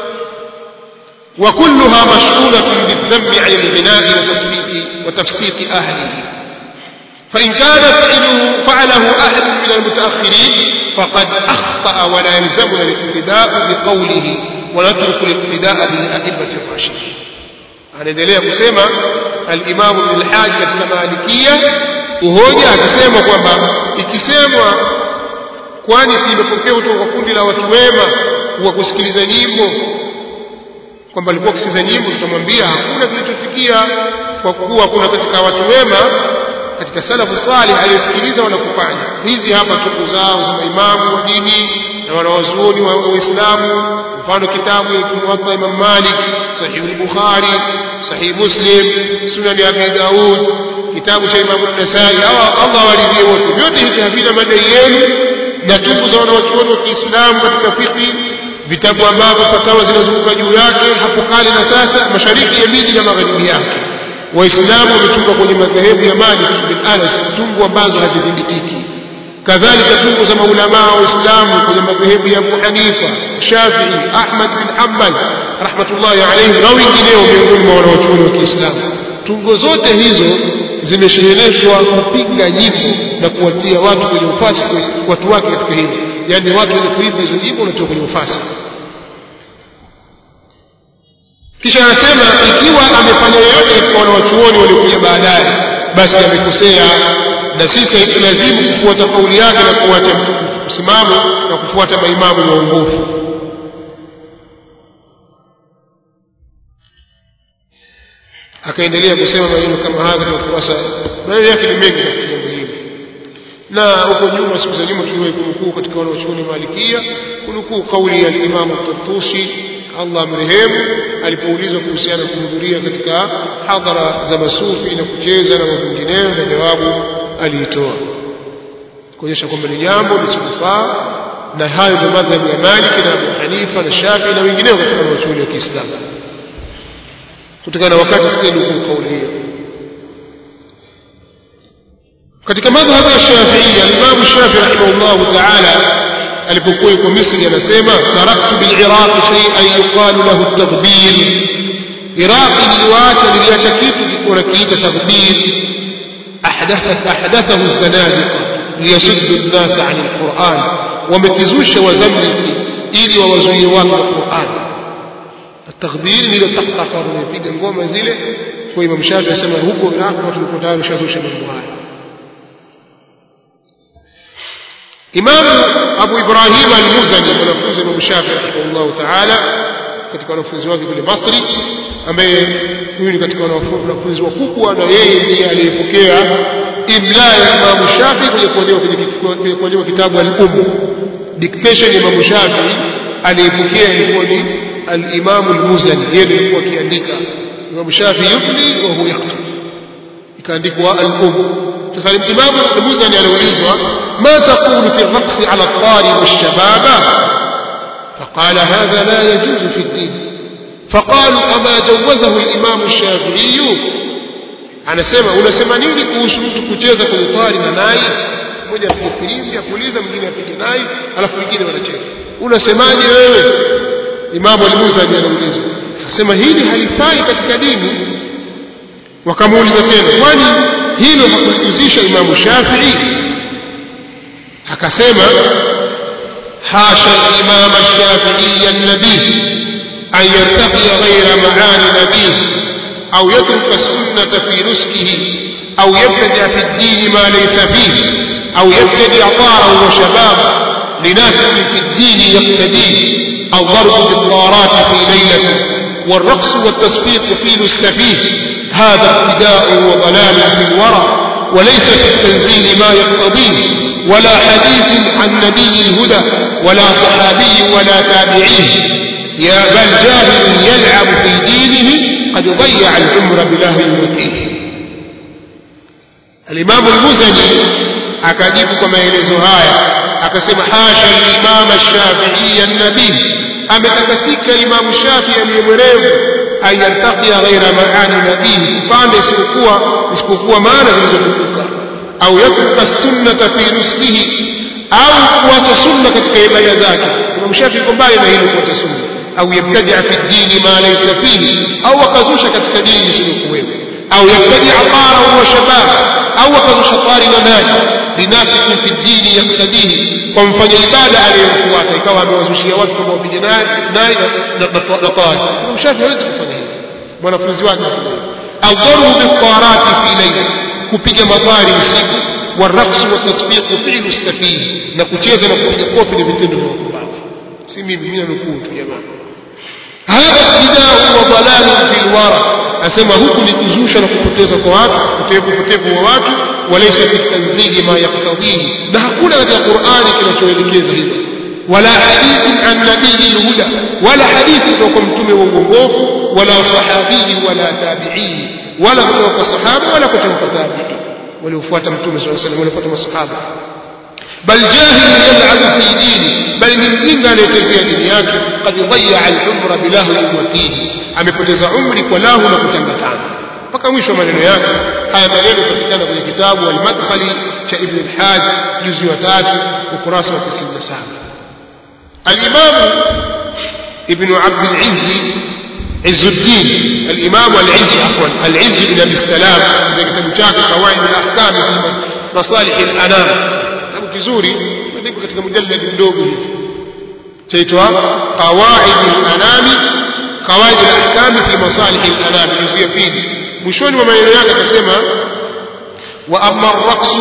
وكلها مشغولة بالذم عن الغناء وتسبيق وتفسيق أهله، فإن كان فعله, فعله أحد من المتأخرين فقد أخطأ ولا يلزمنا الاقتداء بقوله ونترك الاقتداء بالأئمة الراشدين. أنا دليل kusema الإمام ابن الحاج katika Malikia uhoja akisema kwamba ikisemwa kwani si imepokea kutoka kundi la watu wema wa kusikiliza nyimbo kwamba alikuwa kusikiliza nyimbo, tutamwambia hakuna kilichofikia, kwa kuwa kuna katika watu wema katika salafu salih aliyesikiliza wala kufanya. Hizi hapa tuku zao za maimamu wa dini na wanawazuoni wa Uislamu, mfano kitabu cha Muwatta Imam Malik, Sahih al-Bukhari, Sahih Muslim, Sunan Abi Daud, kitabu cha Imam An-Nasa'i. Allah waridhie wote. Vyote hivi havina madai yenu, na tuku za wanawazuoni wa Kiislamu katika fiqh, vitabu ambavyo fatawa zinazunguka juu yake hapo kale na sasa, mashariki ya miji na magharibi yake. Waislamu wametunga kwenye madhehebu ya Malik bin Anas tungu ambazo hazithibitiki. Kadhalika tungu za maulama wa Uislamu kwenye madhehebu ya Abu Hanifa, Shafi'i, Ahmad bin Hanbal rahmatullahi alayhi na wengineo miongoni mwa wanawachuoni wa Kiislamu. Tungo zote hizo zimeshereheshwa kupinga nyimbo na kuwatia watu kwenye ufasi, watu wake katika hilo. Yani watu wenye kuimba hizo nyimbo wanatoka kwenye ufasi. Kisha anasema ikiwa amefanya yoyote katika wanawachuoni waliokuja baadaye, basi amekosea, na sisi tunalazimu kufuata kauli yake na kuacha msimamo na kufuata maimamu waongofu. Akaendelea kusema maneno kama haya katika kurasa, maneno yake ni mengi katika jambo hili. Na huko nyuma, siku za nyuma, tuliwahi kunukuu katika wanawachuoni Malikia, kunukuu kauli ya Imam At-Tartushi Allah amrehemu, alipoulizwa kuhusiana na kuhudhuria katika hadhara za masufi na kucheza na mengineyo, na jawabu aliitoa kuonyesha kwamba ni jambo lisilofaa, na hayo ndio madhhabu ya Malik na Abu Hanifa na Shafi na wengineo katika wanawachuoni wa Kiislamu, kutokana na wakati sisi ndio kauli hiyo. Katika madhhabu ya Shafi'i, al-Imam Shafi'i rahimahullah ta'ala alipokuwa yuko Misri anasema taraktu bil Iraq shay'an yuqalu lahu at-taghbir. Iraq niliwacha niliacha kitu kinachoitwa taghbir, ahdathat ahdathahu az-zanadiqa liyasuddu an-nas 'an al-Qur'an, wamekizusha wazamili ili wawazuie watu wa Qur'an. At-taghbir ni ile takaka wanapiga ngoma zile. Kwa Imam Shafi'i anasema huko Iraq watu walikuwa tayari washazusha mambo haya. Imam Abu Ibrahim al-Muzani, mwanafunzi wa Imam Shafi'i rahimahullah ta'ala, katika wanafunzi wake kule Masri, ambaye huyu ni katika wanafunzi wakubwa, na yeye ndiye aliyepokea imla ya Imam Shafi'i kwenye kuandikwa kitabu al-Umm. Dictation ya Imam Shafi'i aliyepokea ilikuwa ni al-Imam al-Muzani, yeye alikuwa akiandika. Imam Shafi'i yumli wa huwa yaktub, ikaandikwa al-Umm. Sasa Imam al-Muzani aliulizwa ما تقول في الرقص على الطاري والشباب؟ فقال هذا لا يجوز في الدين. فقالوا أما جوزه الإمام الشافعي؟ أنا سمع unasema nini kuhusu mtu kucheza kwenye tari na nai, mmoja afikiria kuuliza mwingine apige nai alafu wengine wanacheza, unasemaje wewe? Imam al-Muzani anaulizwa, akasema hili halifai katika dini. Wakamuuliza tena, kwani hilo hakulihusisha Imam Shafi'i? akasema hasha al-Imam al-Shafi'i an-nabi an yartaqi ghayra ma'ani nabi au yatruka sunnata fi nuskihi au yabtadi fi ad-din ma laysa fihi au yabtadi atara wa shabab linasin fi ad-din yaqtadi au darb bid-darat fi laylatin والرقص والتصفيق في السفيه هذا ابتداء وضلال في الورى وليس في التنزيل ما يقتضيه ولا حديث عن نبي الهدى ولا صحابي ولا تابعيه يا بل جاهل يلعب في دينه قد ضيع العمر بلهو وتيه. الإمام المزني akajibu kwa maelezo haya akasema hasha al-Imam al-Shafi'i an-nabi, ametakasika Imam Shafi'i aliyemwerevu, ayartaqiya ghaira ma'ani nabii, kupande isipokuwa isipokuwa maana zilizotukuka, au yatruka sunnata fi nuskihi, au kuacha sunna katika ibada zake. Imam Shafi'i yuko mbali na hilo kuacha sunna, au yabtadia fi dini ma laysa fihi, au akazusha katika dini isiyokuwepo, au yabtadia atara wa shabab, au akazusha tari na nani linafiki fi dini yaktadihi, kwa mfanya ibada aliyofuata ikawa amewazushia watu kwa wapige naye naye na tari. Imam Shafi'i hawezi kufanya hivyo, mwanafunzi wake anafanya. au daru bitarati fi layl, kupiga matari usiku, والرقص والتصفيق فعل السفيه, na kucheza na kupiga kofi ni vitendo vya wapumbavu. Si mimi mimi nanukuu tu jamaa. Hadha ibtida'u wa dalalun fil wara, asema huku ni kuzusha na kupoteza kwa watu, kutevu kutevu wa watu, walaysa fi tanzili ma yaqtadihi, na hakuna katika Qur'ani kinachoelekeza hilo, wala hadithu an nabiyil huda, wala hadithi kutoka mtume wa uongofu, wala sahabi wala tabi'i, wala kutoka sahaba wala kutoka tabi'i waliofuata mtume sallallahu alayhi wasallam, waliofuata masahaba. bal jahil yal'abu fi dini, bal ni mjinga anayetembea dini yake, qad dhayya al-umra bilahu wa fihi, amepoteza umri kwa lahu na kutangatana. Mpaka mwisho maneno yake. Haya maneno yanapatikana kwenye kitabu al-Madkhali cha Ibn al-Hajj juzu ya tatu ukurasa wa tisini na saba. Al-Imam Ibn Abd al-Izz Izzuddin al-Imam al-Izzi afwan al-Izzi ibn Abi Salam katika kitabu chake Qawaid al-Ahkam fi Masalih al-Anam, kitabu kizuri ndiko katika mujallad mdogo hivi chaitwa Qawaid al-Anam Qawaid al-Ahkam fi Masalih al-Anam, juzu ya pili. Mwishoni mwa maneno yake akasema wa amma ar-raqsu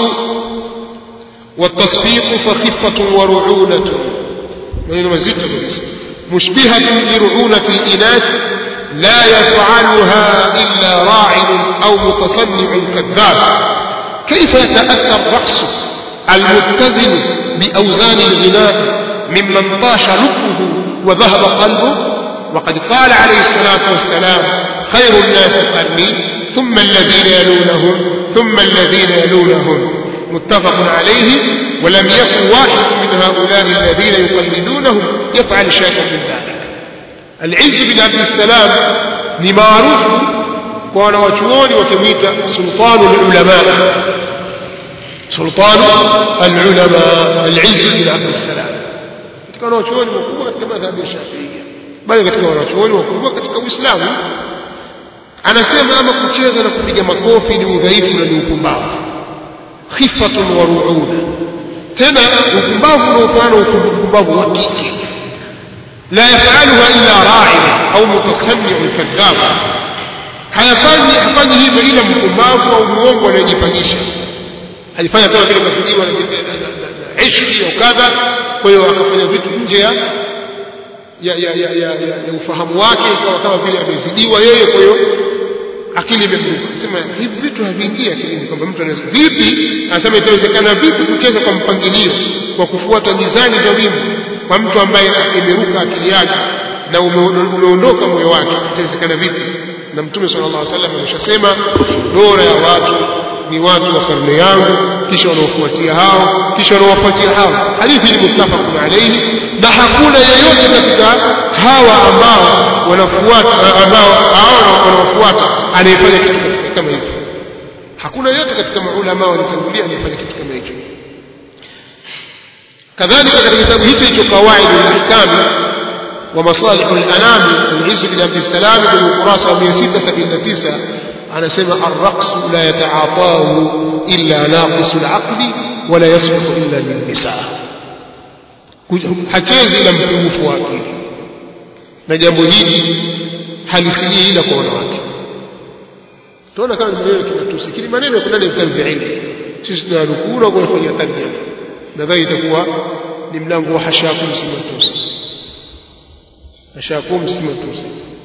wat-tasfiq fa khiffatun wa ru'unatun, maneno mazito kabisa. Mushbihatun li ru'unati al-inath لا يفعلها إلا راعٍ أو متصنع كذاب. كيف يتأثر الرقص المتزن بأوزان الغناء ممن طاش لبه وذهب قلبه؟ وقد قال عليه الصلاة والسلام خير الناس قرني ثم الذين يلونهم ثم الذين يلونهم، متفق عليه. ولم يكن واحد من هؤلاء الذين يقلدونهم يفعل شيئا من ذلك. العز بن عبد السلام ni maarufu kwa wanawachuoni wakimwita sultanu al-ulama, sultanu al-ulama al-Izz bin Abd al-Salam, katika wanawachuoni wakubwa katika madhhabi ya Shafi'ia, bali katika wanawachuoni wakubwa katika Uislamu. Anasema ama kucheza na kupiga makofi ni udhaifu na ni upumbavu, khifatun wa ru'una, tena upumbavu unaofanana na upumbavu wa kike. لا يفعلها إلا راعٍ أو متصنع كذاب، hayafanyi hafanyi hivyo ila mpumbavu au muongo anayejifanyisha. Alifanya kama vile kasidiwa na ishki au kadha, kwa hiyo akafanya vitu nje ya ya ya ya, ya, ya, ya ufahamu wake, ikawa kama vile amezidiwa yeye, kwa hiyo akili imemruka. Sema hivi vitu haviingia akilini kwamba mtu anaweza vipi. Anasema itawezekana vipi kucheza kwa mpangilio kwa kufuata mizani za wimbo kwa mtu ambaye imeruka akili yake na umeondoka moyo wake, itawezekana vipi? Na Mtume sallallahu alaihi wasallam ameshasema bora ya watu ni watu wa karne yangu, kisha wanaofuatia hao, kisha wanaofuatia hao. Hadithi ni muttafaqun alayhi, na hakuna yeyote katika hawa ambao wanafuata ambao hao wanaofuata anayefanya kitu kama hicho. Hakuna yeyote katika maulama walitangulia anayefanya kitu kama hicho. kadhalika katika kitabu hicho cha Qawaid al-Ahkam wa Masalih al-Anam al-Izz bin Abd al-Salam kwenye ukurasa mia sita sabini na tisa anasema ar-raqsu la yata'atahu illa naqisul aqli wa la yasluhu illa lin-nisa, hachezi ila mpungufu wa akili, na jambo hili halisiji ila kwa wanawake. Tunaona kama maneno tunatusi kile maneno kuna ndani ya tanbihi, sisi tunarukuu na kufanya tanbihi, nadhani itakuwa ni mlango wa hashakum simatusi, hashakum simatusi.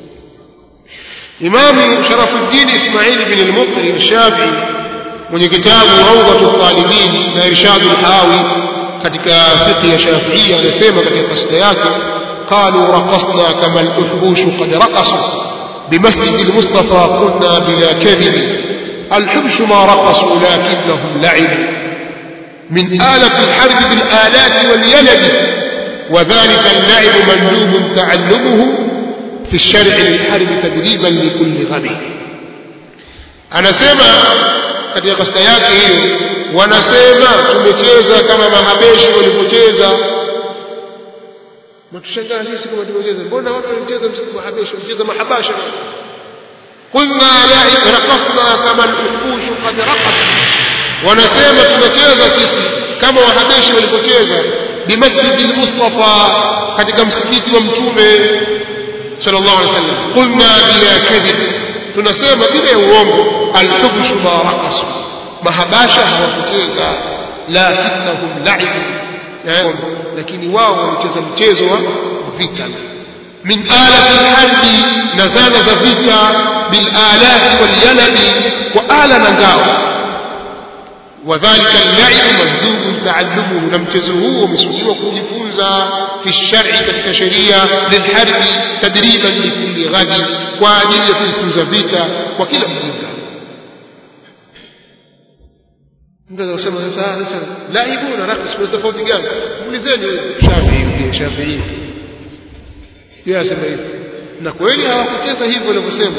Imam Sharafuddin Ismail ibn al-Muqri al-Shafi'i mwenye kitabu Rawdatul Talibin na Irshadul Hawi katika fiqh ya Shafi'ia anasema katika kasida yake qalu raqasna kama al-ufush qad raqasu بمسجد المصطفى قلنا بلا كذب الحبش ما رقصوا لكنهم لعبوا من آلة الحرب بالآلات واليلد وذلك اللعب مندوب تعلمه في الشرع للحرب تدريبا لكل غبي. أنا سيما katika kasida yake hiyo wanasema tumecheza kama mahabeshi walipocheza. Matushangaa sisi kama tumecheza, mbona watu wanacheza msiku wa habeshi wanacheza mahabasha? Qulna la raqasna kama al-ufush qad raqas, wanasema tumecheza sisi kama wahabeshi walipocheza bimasjid al-Mustafa, katika msikiti wa Mtume sallallahu alaihi wasallam. Qulna bila kadhib, tunasema bila ya uongo, al-ufush ma raqas, mahabasha hawakucheza, lakinnahum la'ibu, lakini wao walicheza mchezo wa vita. Min alati al-harbi, na zana za vita, bil alati wal yaladi, wa ala na ngao. Wadhalika al-la'ib mandub ta'allumuhu, na mchezo huo umesudiwa kujifunza fi shar'i, katika sheria, lilharbi tadriban likulli ghadi, kwa ajili ya kujifunza vita kwa kila mjinga. Ndio nasema sasa sasa laibu na raqs kuna tofauti gani? Muulizeni Shafi'i, ndiye Shafi'i yeye asema hivi, na kweli hawakucheza hivyo walivyosema.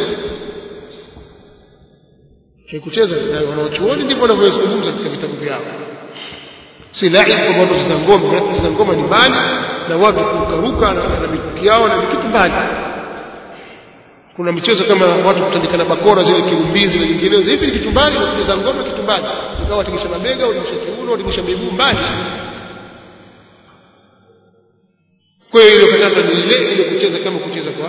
Haikucheza, na wanaochuoni ndivyo wanavyozungumza katika vitabu vyao. Si laibu kwa watu wa ngoma, watu wa ngoma ni mbali na watu kurukaruka na mikuki yao na kitu mbali. Kuna michezo kama watu kutandikana bakora zile kirumbizi na nyinginezo, hivi ni kitumbani, kucheza ngoma kitumbani, ukawa tikisha mabega au tikisha kiuno au tikisha miguu mbali. Kwa hiyo ile kata ni ile ile kucheza kama kucheza kwa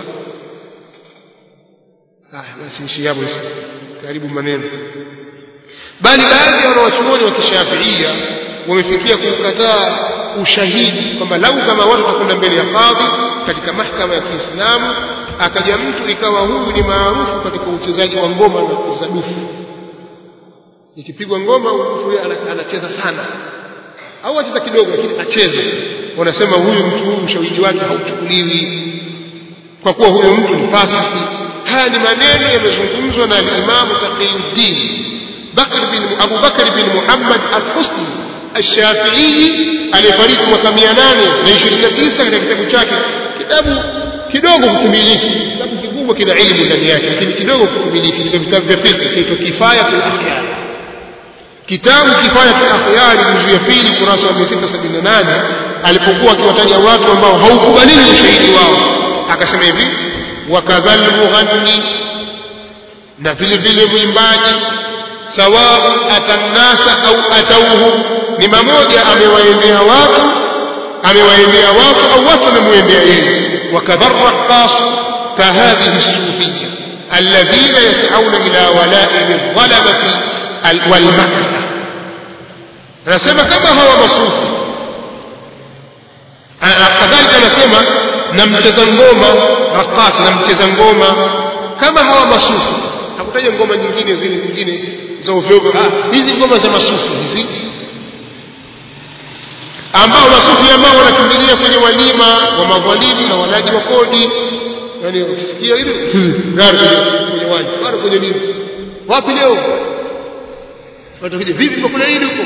ah basi ishi hapo hizo karibu maneno. Bali baadhi ya wanawachuoni wa Kishafiia wamefikia kukataa ushahidi kwamba lau kama watu watakwenda mbele ya kadhi katika mahakama ya Kiislamu akaja mtu ikawa huyu ni maarufu katika uchezaji wa ngoma za dufu, ikipigwa ngoma dufu anacheza sana au acheza kidogo lakini acheza, wanasema huyu mtu huyu ushahidi wake hauchukuliwi kwa kuwa huyo mtu ni fasiki. Haya ni maneno yamezungumzwa na Imam Taqiyuddin Bakr bin Abu Bakr bin Muhammad al-Husni al-Shafi'i aliyefariki mwaka mia nane na ishirini na tisa katika kitabu chake, kitabu kidogo kukumiliki, kitabu kikubwa kina elimu ndani yake lakini kidogo kukumiliki, ni vitabu vya fiqh kinaitwa Kifayatul Akhyar. Kitabu Kifayatul Akhyar juzu ya pili kurasa wa mia sita sabini na nane alipokuwa akiwataja watu ambao haukubaliwi ushahidi wao akasema hivi: wakadhal mughanni, na vile vile mwimbaji, sawa atannasa au atauhu, ni mmoja amewaendea watu amewaendea watu au watu wamemuendea yeye. wakadhar raqqas ka hadhihi as-sufiyya alladhina yas'auna ila wala'i adh-dhalamati wal makr. anasema kama hawa masufi, kadhalika anasema na mcheza ngoma raqqas, na mcheza ngoma kama hawa masufi. Hakutaja ngoma nyingine zile nyingine za ovyo. Ah, hizi ngoma za masufi hizi ambao masufi ambao wanakimbilia kwenye walima wa madhalimu na walaji wa kodi, yani ukisikia ile gari kwenye waji bado kwenye nini wapi leo watu kije vipi kwa kule hili huko.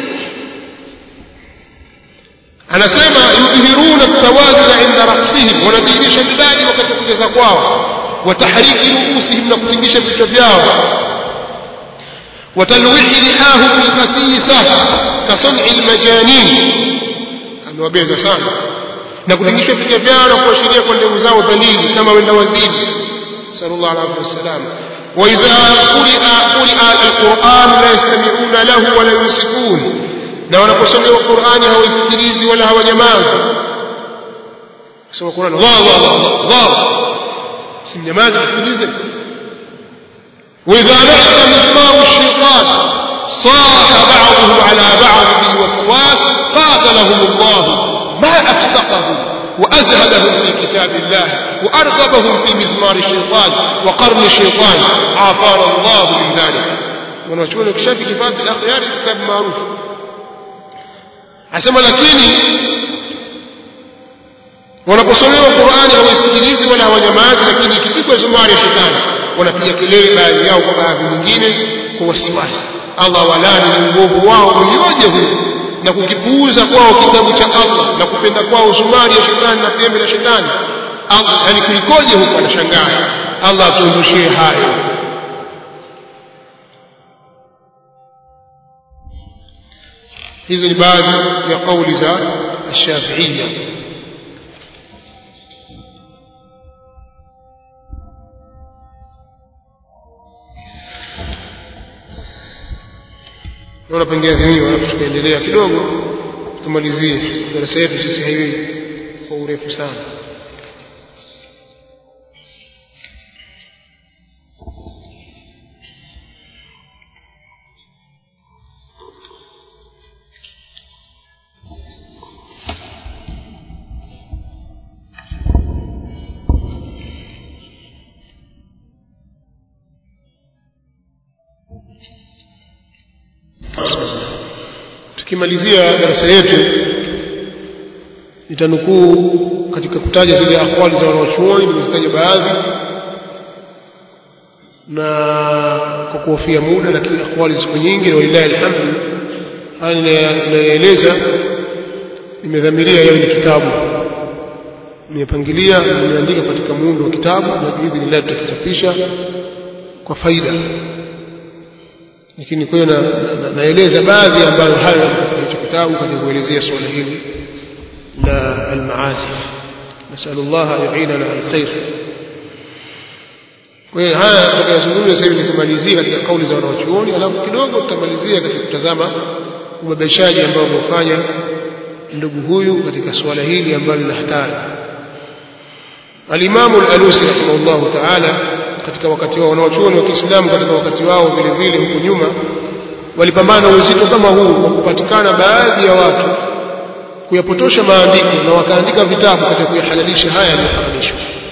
Anasema yudhiruna tawadhu inda raqsihim, wanadhihirisha midadi wakati kucheza kwao, watahriki ruusihim, na kutingisha vichwa vyao, watalwihi lihahum bilkhasisa kasuni almajanin, amewabeza sana, na kutingisha vichwa vyao na kuashiria kwa ndevu zao dhalili kama wenda wazimu. sallallahu alaihi wasallam. wa idha quri'a quri'a alquran la yastami'una lahu wa la yunsikun, na wanaposomewa Qur'ani hawaisikilizi wala hawanyamazi. soma Qur'ani Allah Allah Allah, simnyamazi sikilize. وإذا لقى مزمار الشيطان صاح بعضهم على بعض بالوسواس قاتلهم الله ما أفسقه وأزهدهم في كتاب الله وأرغبهم في مزمار الشيطان وقرن الشيطان عافانا الله من ذلك. ونشوف كشاف كفاية الأخيار كتاب معروف. asema lakini wanaposomewa Qur'ani hawasikilizi wala hawanyamazi, lakini ikipigwa zumari ya shetani wanapiga kelele baadhi yao kwa baadhi nyingine kwa wasiwasi. Allah walani ni uovu wao ulioje huu, na kukipuuza kwao kitabu cha Allah na kupenda kwao zumari ya shetani na pembe la shetani. Allah yani kulikoje huko, anashangaa. Allah atuondoshee hayo. hizo ni baadhi ya kauli za Shafi'iyya. Naona pengine hiyo, alafu tukaendelea kidogo tumalizie darasa yetu sisi haiwi kwa urefu sana. Tukimalizia darasa yetu nitanukuu katika kutaja zile akwali za wanachuoni, nimezitaja baadhi na kwa kuhofia muda, lakini akwali ziko nyingi na walillahi alhamdu. Haya naeleza nimedhamiria yawe ni kitabu, nimepangilia nimeandika katika muundo wa kitabu, na biidhnillah tutakichapisha kwa faida. Lakini kwa hiyo naeleza baadhi ambayo hayo katika kitabu katika kuelezea swala hili la al-maazif. nasallallahu yu'inana al-khair. Kwa hiyo haya tutakayozungumza sasa ni kumalizia katika kauli za wanawachuoni, alafu kidogo tutamalizia katika kutazama ubabishaji ambao umefanya ndugu huyu katika swala hili ambalo ni hatari. Al-Imam Al-Alusi rahimahullah ta'ala katika wakati wao, wanawachuoni wa Kiislamu katika wakati wao vile vile huko nyuma walipambana uzito kama huu kwa kupatikana baadhi ya watu kuyapotosha maandiko na wakaandika vitabu katika kuyahalalisha haya yaliyoharamishwa.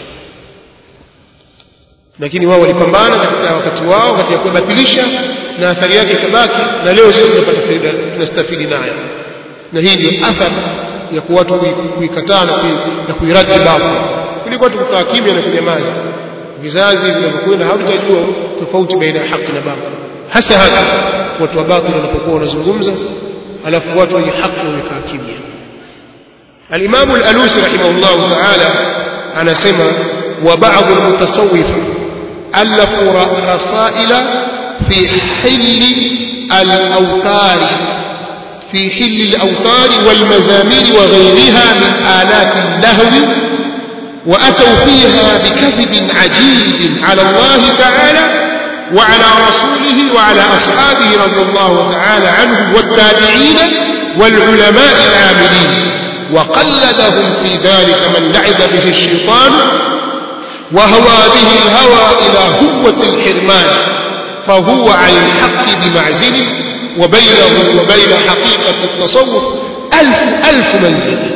Lakini wao walipambana katika wakati wao katika kubatilisha na athari yake ikabaki, na leo sisi tunapata faida, tunastafidi nayo. Na hii ndio athari ya kwa watu kuikataa na kuiradi baadhi. Kulikuwa tukukaa kimya na kunyamaza, vizazi vinavyokwenda havitajua tofauti baina ya haki na batili, hasa hasa watu wa batili wanapokuwa wanazungumza alafu watu wenye haki wamekaa kimya. Al-Imam Al-Alusi rahimahullah ta'ala anasema wa ba'd al-mutasawwif alafu rasaila fi hilli al-awtar في حل الأوتار والمزامير وغيرها من آلات اللهو، وأتوا فيها بكذب عجيب على الله تعالى وعلى رسوله وعلى أصحابه رضي الله تعالى عنهم والتابعين والعلماء العاملين، وقلدهم في ذلك من لعب به الشيطان وهوى به الهوى إلى هوة الحرمان، فهو عن الحق بمعزل وبينه وبين حقيقة التصوف ألف ألف منزل.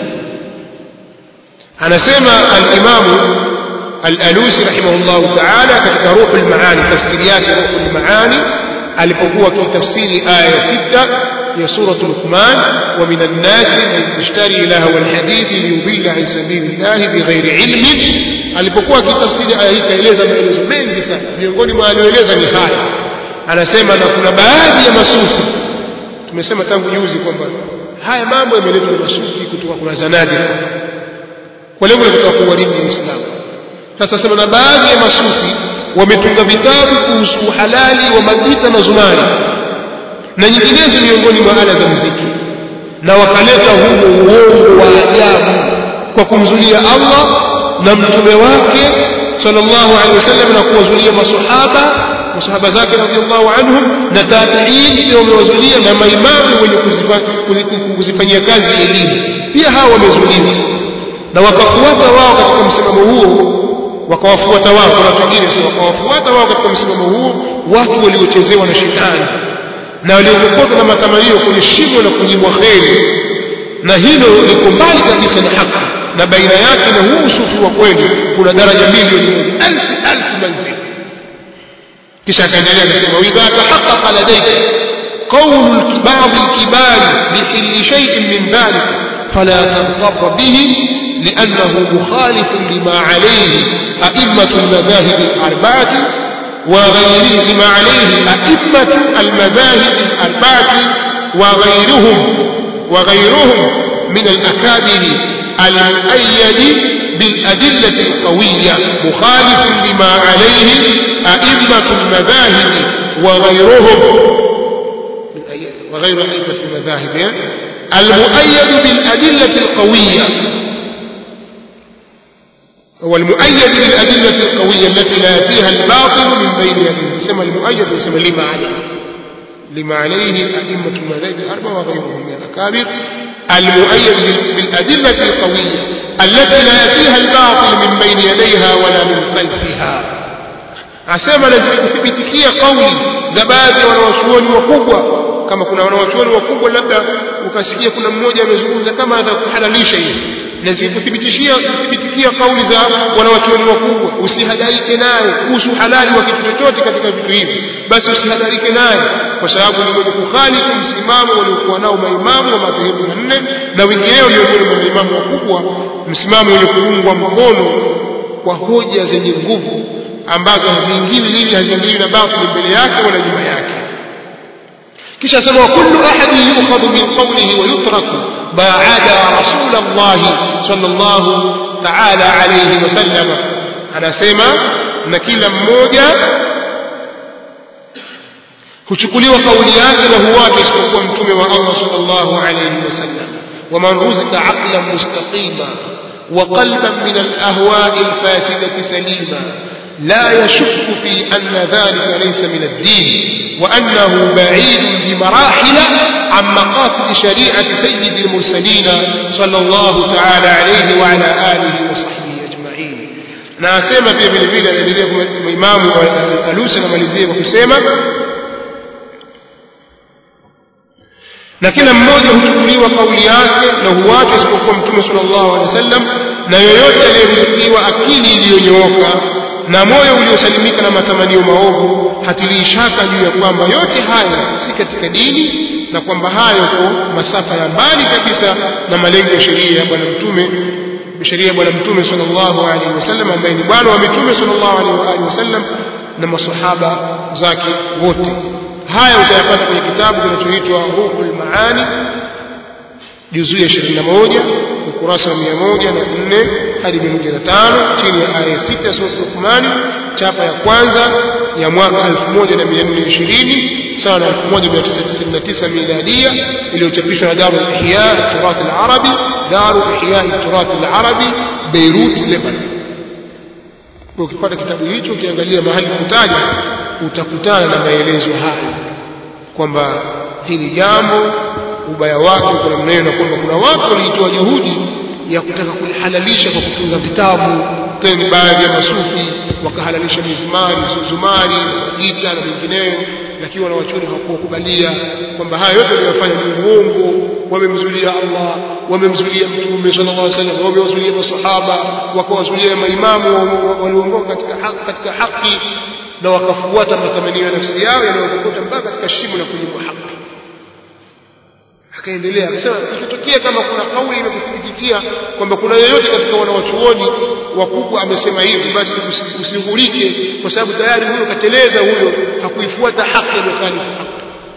أنا سمع الإمام الألوسي رحمه الله تعالى katika روح المعاني تفسيريات روح المعاني alipokuwa kitafsiri aya sita ya sura Luqman, wa minan nasi man yashtari lahwa alhadith liyudilla an sabilillahi bighairi ilmin. Alipokuwa kitafsiri aya hii kaeleza maelezo mengi sana, miongoni mwa aliyoeleza ni haya. Anasema na kuna baadhi ya masufi, tumesema tangu juzi kwamba haya mambo yameletwa na masufi kutoka kwa zanadika kwa lengo la kutaka kuharibu Uislamu. Sasa sema na baadhi ya masufi wametunga vitabu kuhusu halali wa majita na zumari na nyinginezo miongoni mwa ala za muziki, na wakaleta huo uongo wa ajabu kwa kumzulia Allah na mtume wake sallallahu alaihi wasallam na kuwazulia maswahaba masahaba zake radhiallahu anhum na tabi'in pia wamewazulia, na maimamu wenye kuzifanyia kazi elimu pia hawa wamezuliwa, na wakafuata wao katika msimamo huo, wakawafuata wao kuna wengine sio wakawafuata wao katika msimamo huo watu waliochezewa na shetani na waliokokotwa na matamanio kwenye shimo na kunyimwa kheri, na hilo liko mbali kabisa na haki, na baina yake na huu sufi wa kweli kuna daraja mbili elfu elfu manzil. kisha akaendelea kusema idha tahaqqaqa ladayka qawl al-kibar al-kibar bi shay'in min dhalik fala tanqab bihi لأنه مخالف لما عليه أئمة المذاهب الأربعة وغيره لما عليه أئمة المذاهب الأربعة وغيرهم وغيرهم من الأكابر المؤيد بالأدلة القوية، مخالف لما عليه أئمة المذاهب وغيرهم وغير أئمة المذاهب المؤيد بالأدلة القوية، والمؤيد بالأدلة القوية التي لا يأتيها الباطل من بين يديه. يسمى المؤيد ويسمى لما عليه لما عليه أئمة المذاهب الأربعة وغيرهم من الأكابر، المؤيد بالأدلة القوية التي لا يأتيها الباطل من بين يديها ولا من خلفها. asema lazima kuthibitikia kauli za baadhi ya wanawachuoni wakubwa. Kama kuna wanawachuoni wakubwa labda ukasikia kuna mmoja amezungumza kama atakuhalalisha hivi, lazima kuthibitishia kuthibitikia kauli za wanawachuoni wakubwa, usihadharike naye kuhusu halali wa kitu chochote katika vitu hivi, basi usihadharike naye kwa sababu ni mwenye kukhalifu msimamo waliokuwa nao maimamu wa madhehebu manne na wengineo miongoni mwa maimamu wakubwa, msimamo wenye kuungwa mkono kwa hoja zenye nguvu ambazo haziingili nini haziingili na batili mbele yake wala nyuma yake. kisha sema kullu ahadin yu'khadhu min qawlihi wa yutraku ba'ada rasulullah sallallahu ta'ala alayhi wasallam. anasema na kila mmoja huchukuliwa kauli yake na huwapi isipokuwa mtume wa Allah sallallahu alayhi wasallam. wa man ruzika aqlan mustaqima wa qalban min al-ahwa'i al-fasidati salima لا يشك في أن ذلك ليس من الدين وأنه بعيد بمراحل عن مقاصد شريعة سيد المرسلين صلى الله تعالى عليه وعلى آله وصحبه أجمعين. ناسema pia vile vile anaendelea imamu Alusi anamalizia kwa kusema na kila mmoja huchukuliwa kauli yake na huacha isipokuwa Mtume sallallahu alaihi wasallam, na yoyote aliyeruzukiwa akili iliyonyooka na moyo uliosalimika na matamanio maovu hatilii shaka juu ya kwamba yote haya si katika dini, na kwamba hayo kwa masafa ya mbali kabisa na malengo ya sheria ya bwana mtume sheria ya bwana mtume sallallahu alaihi wasallam, ambaye ni bwana wa mitume sallallahu alaihi wasallam na masahaba zake wote. Haya utayapata kwenye kitabu kinachoitwa Ruhul Maani juzu ya ishirini na moja ukurasa wa mia moja na nne hadi mia moja na tano chini ya aya sita ya sura Luqman, chapa ya kwanza ya mwaka elfu moja na mia nne ishirini sawa na elfu moja mia tisa tisini na tisa miladia, iliyochapishwa na Daru Ihya Turath al-Arabi, Daru Ihya Turath al-Arabi, Beirut, Lebanon. Ukipata kitabu hicho ukiangalia mahali kutaja utakutana na maelezo haya kwamba hili jambo ubaya wake kwa namna hiyo, na kwamba kuna watu walitoa juhudi ya kutaka kulihalalisha kwa kutunga vitabu, tena baadhi ya masufi wakahalalisha mizmari, zuzumari, gita na vinginevyo, lakini wanawachuoni hawakukubalia kwamba haya yote wanayofanya ni uongo. Wamemzulia Allah, wamemzulia Mtume sallallahu alaihi wasallam, wamemzulia masahaba, wakawazulia maimamu walioongoka katika haki, katika haki na wakafuata matamanio ya nafsi yao yanayokukuta mpaka katika shimo la kunyimwa haki. Akaendelea akasema, ikitokea kama kuna kauli inakuthibitikia kwamba kuna yeyote katika wanawachuoni wakubwa amesema hivi, basi usighurike, kwa sababu tayari huyo kateleza, huyo hakuifuata haki na khalifu haki.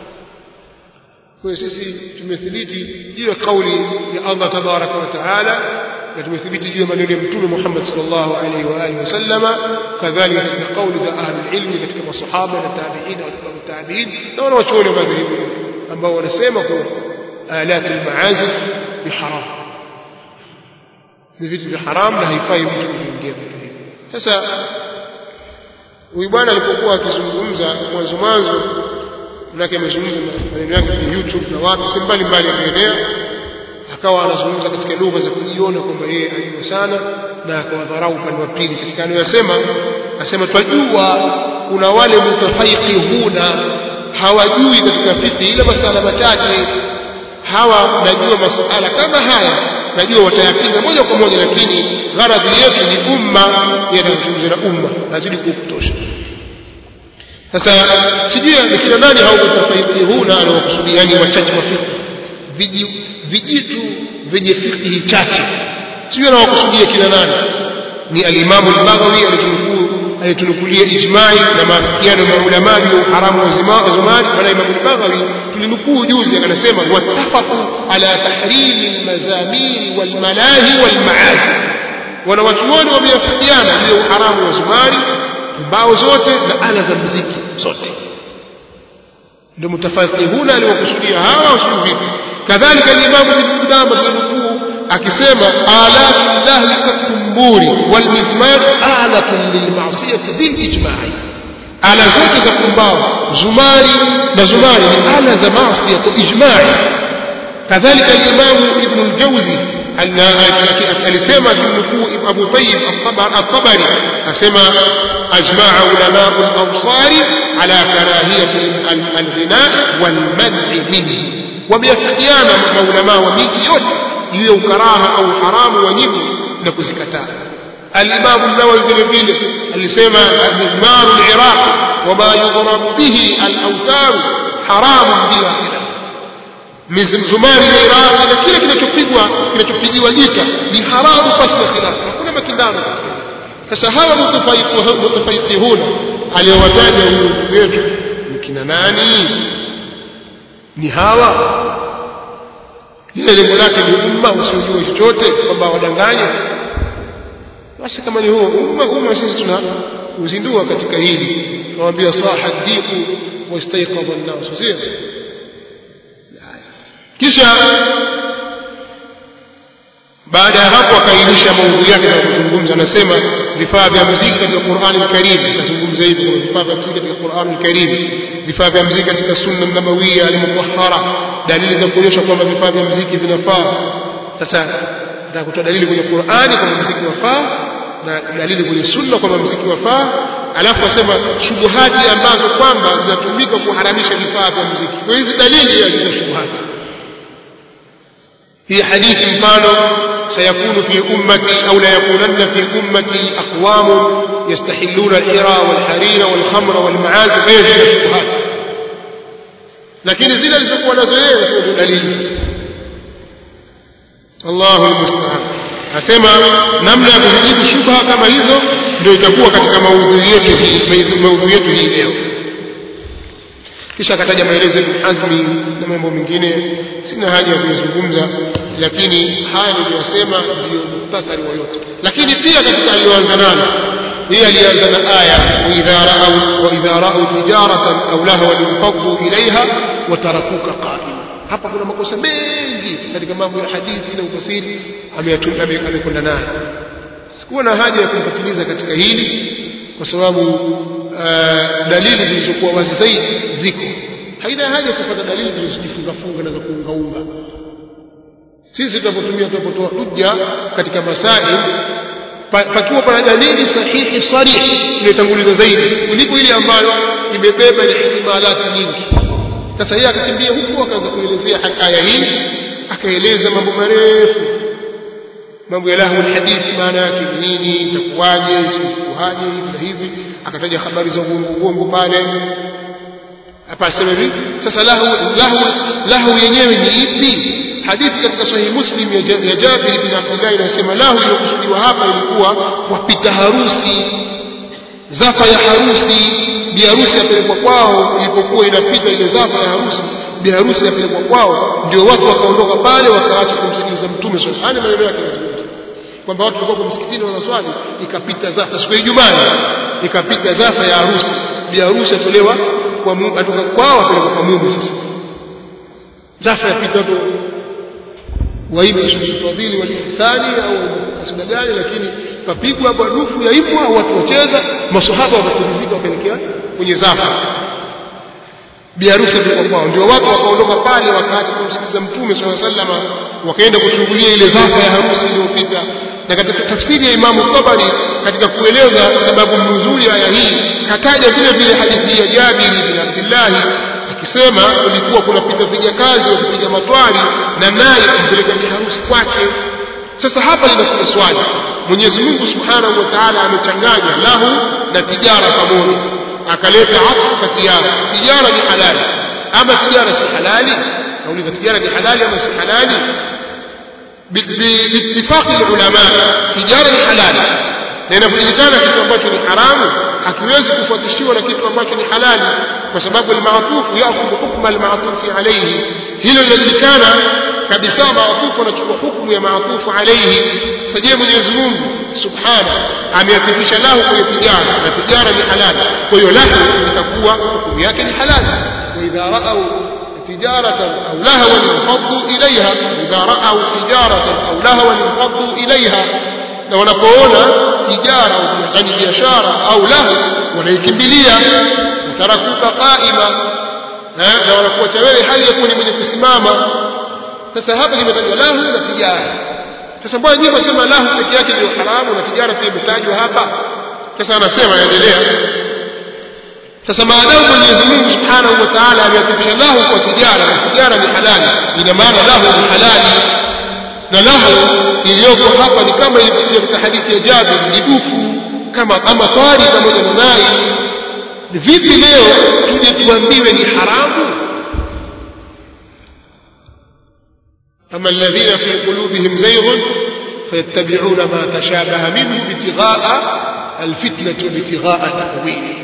Kwa sisi tumethibiti juu ya kauli ya Allah tabaraka wa taala, na tumethibiti juu ya maneno ya Mtume Muhammad sallallahu alaihi wa alihi wasallama, kadhalika katika kauli za ahli ilmi katika masahaba na tabi'in na tabi'in na wanawachuoni wa madhehebu ambao wanasema kuwa آلات المعازف بحرام، ni vitu vya haram na haifai mtu kuingia vitu hivi. Sasa huyu bwana alipokuwa akizungumza mwanzo mwanzo, mnake amezungumza maneno yake kwenye YouTube na watu si mbali mbali ameenea, akawa anazungumza katika lugha za kujiona kwamba yeye ajua sana, na akawadharau upande wa pili katika anayosema. Asema twajua kuna wale mutafaiqihuna hawajui katika fiqh ila masala machache, hawa najua masuala kama haya najua watayapinga moja kwa moja, lakini gharadhi yetu ni umma, yanazungumza na umma nazidi kukutosha. Sasa sijui ni kina nani hao mutafaidihuna anawakusudia, yani wachache wa fiqh, vijitu vyenye fiqh chache, sijui anawakusudia kina nani. Ni al-Imam al-Baghawi alitunukuu alitunukulia ijma'i na maafikiano ya ulama juu ya haramu wa zumari. Bwana Imam al-Baghawi tulinukuu juzi akasema, wattafaqu ala tahrimi al-mazamir wal malahi wal ma'azif, wanawachuoni wameafikiana juu ya haramu wa zumari, mbao zote na ala za muziki zote. Ndio mutafaqihuna aliwakusudia hawa usufi. Kadhalika al-Imam Ibn Qudamah tulinukuu akisema, alatu llahi katumburi wal mizmar alatun lil ma'siyati bil ijma'i, ala zote za kumbao, zumari na zumari ni ala za maasi kwa ijma'i. Kadhalika al-Imam Ibn al-Jawzi alisema tunukuu Abu Tayyib al-Tabari asema, ajma'a ulama al-amsari ala karahiyati al-ghina wal man'i minhu, wameafikiana maulama wa miji yote juu ya ukaraha au haramu wa nyimbo na kuzikataa. Al-Imam an-Nawawi vile vile alisema, mizmaru al-Iraq wa ma yudhrabu bihi al-awtar haramun bila khilaf, mizmari ya Iraq na kile kinachopigwa kinachopigiwa jita ni haramu pasi na khilaf, hakuna makindano. Sasa hawa mutafaitihuna aliyowataja huyu wetu ni kina nani? Ni hawa ile lengo lake ni umma usijue chochote kwamba wadanganye. Basi kama ni huo umma, umma sisi tuna uzindua katika hili, tunawaambia sahadiku wastaiqadha an-nas, sio? Kisha baada ya hapo akainisha maudhui yake na kuzungumza, anasema vifaa vya muziki katika Qur'an al-Karim, tazungumza hivi kwa vifaa vya muziki katika Qur'an al-Karim, vifaa vya muziki katika sunna nabawiyya al-mutahhara, dalili za kuonyesha kwamba vifaa vya muziki vinafaa. Sasa nitakutoa dalili kwenye Qur'ani kwamba muziki wafaa na dalili kwenye sunna kwamba muziki wafaa, alafu asema shubuhati ambazo kwamba zinatumika kuharamisha vifaa vya muziki. Kwa hizi dalili ya shubuhati hii hadithi mfano سيكون في أمتي أو لا يكونن في أمتي أقوام يستحلون الحرى والحرير والخمر والمعازف غير الشبهات، لكن زين الفقه نزويه سوى دليل. الله المستعان. أسمع نمنا بهذه الشبهة كما hizo ndio itakuwa katika maudhui yetu hii maudhui yetu hii leo. Kisha akataja maelezo ya Hazmi na mambo mengine sina haja ya kuzungumza, lakini haya niliyosema ndio muhtasari wa yote. Lakini pia katika aliyoanza nayo hii alianza na aya wa idha ra'u wa idha ra'u tijaratan aw lahwan infaddu ilayha wa tarakuka qa'ima. Hapa kuna makosa mengi katika mambo ya hadithi na ufasiri ameyatumia amekwenda nayo. Sikuwa na haja ya kumpatiliza katika hili kwa sababu Uh, dalili zilizokuwa wazi zaidi ziko, haina haja kupata dalili zilizojifunga funga na za kuungaunga. Sisi tunapotumia tunapotoa hujja katika masaili pakiwa pana dalili sahihi sarihi tunatanguliza zaidi kuliko ile ambayo imebeba ihtimalati nyingi. Sasa yeye akakimbia huko akaanza kuelezea aya hii, akaeleza mambo marefu, mambo ya lahu alhadith, maana yake nini, itakuwaje, isikuwaje, hivi hivi, akataja habari za uongo pale. Hapa asema hivi sasa lahu lahu lahu yenyewe ni ipi? Hadithi katika Sahih Muslim ya Jabir bin Abdullah inasema lahu iliyokusudiwa hapa ilikuwa wapita harusi, zafa ya harusi, bi harusi apelekwa kwao. Ilipokuwa inapita ile zafa ya harusi, bi harusi apelekwa kwao, ndio watu wakaondoka pale wakaacha kumsikiliza Mtume sallallahu alaihi wasallam. Maneno yake yanazungumza kwamba watu walikuwa msikitini wanaswali, ikapita zafa siku ya Ijumaa, ikapita zafa ya harusi, bi harusi atolewa kwa Mungu, atoka kwao apelekwa kwa Mungu. Sasa zafa yapita tu waimba shufadhili wal ihsani au kasida gani, lakini kapigwa hapo dufu yaibwa, watu wacheza, maswahaba wakatilizika wakaelekea kwenye zafa, bi harusi apelekwa kwao, ndio watu wakaondoka pale wakaacha kumsikiliza Mtume sallallahu alaihi wasallam, wakaenda kuchungulia ile zafa ya harusi iliyopita. Na katika tafsiri ya Imam Tabari katika kueleza sababu nzuri aya hii kataja vile vile hadithi ya Jabir bin Abdullah akisema kulikuwa kunapita vijakazi wakipiga matwari na naye kumpeleka bi harusi kwake. Sasa hapa linakuja swali, Mwenyezi Mungu Subhanahu wa Ta'ala amechanganya lahu na tijara pamoja, akaleta hapo kati yao. Tijara ni halali ama tijara si halali? Nauliza, tijara ni halali ama si halali? باتفاق العلماء tijara ni halali, na inapojulikana kitu ambacho ni haramu hakiwezi kufuatishiwa na kitu ambacho ni halali, kwa sababu al-ma'tuf ya'khudhu hukma al-ma'tuf alayhi. Hilo linajulikana kabisa, ma'tuf anachukua hukumu ya ma'tuf alayhi. Sasa Mwenyezi Mungu Subhanahu ameatifisha lahu kwa tijara, na tijara ni halali, kwa hiyo lahu itakuwa hukumu yake ni halali. Wa idha ra'au تجارة أو لهوا انفضوا إليها، إذا رأوا تجارة أو لهوا انفضوا إليها، لو نقول تجارة يعني biashara أو لهو wanaikimbilia, tarakuka qaima, na wanakuacha wewe hali ya kuwa ni mwenye kusimama. Sasa hapa limetajwa lahu na tijara. Sasa mbona nyinyi mnasema lahu peke yake ndio haramu na tijara pia imetajwa hapa? Sasa anasema yaendelea. Sasa maadamu Mwenyezi Mungu Subhanahu wa Ta'ala ameatifisha lahu kwa tijara, na tijara ni halali, ina maana lahu ni halali. Na lahu iliyoko hapa ni kama ilivyokuja katika hadithi ya Jabir, ni dufu kama ama twari pamoja na nai. Vipi leo tuje tuambiwe ni haramu? ama alladhina fi qulubihim zayghun fayattabi'una ma tashabaha minhu ibtigha'a alfitnati wa ibtigha'a ta'wili.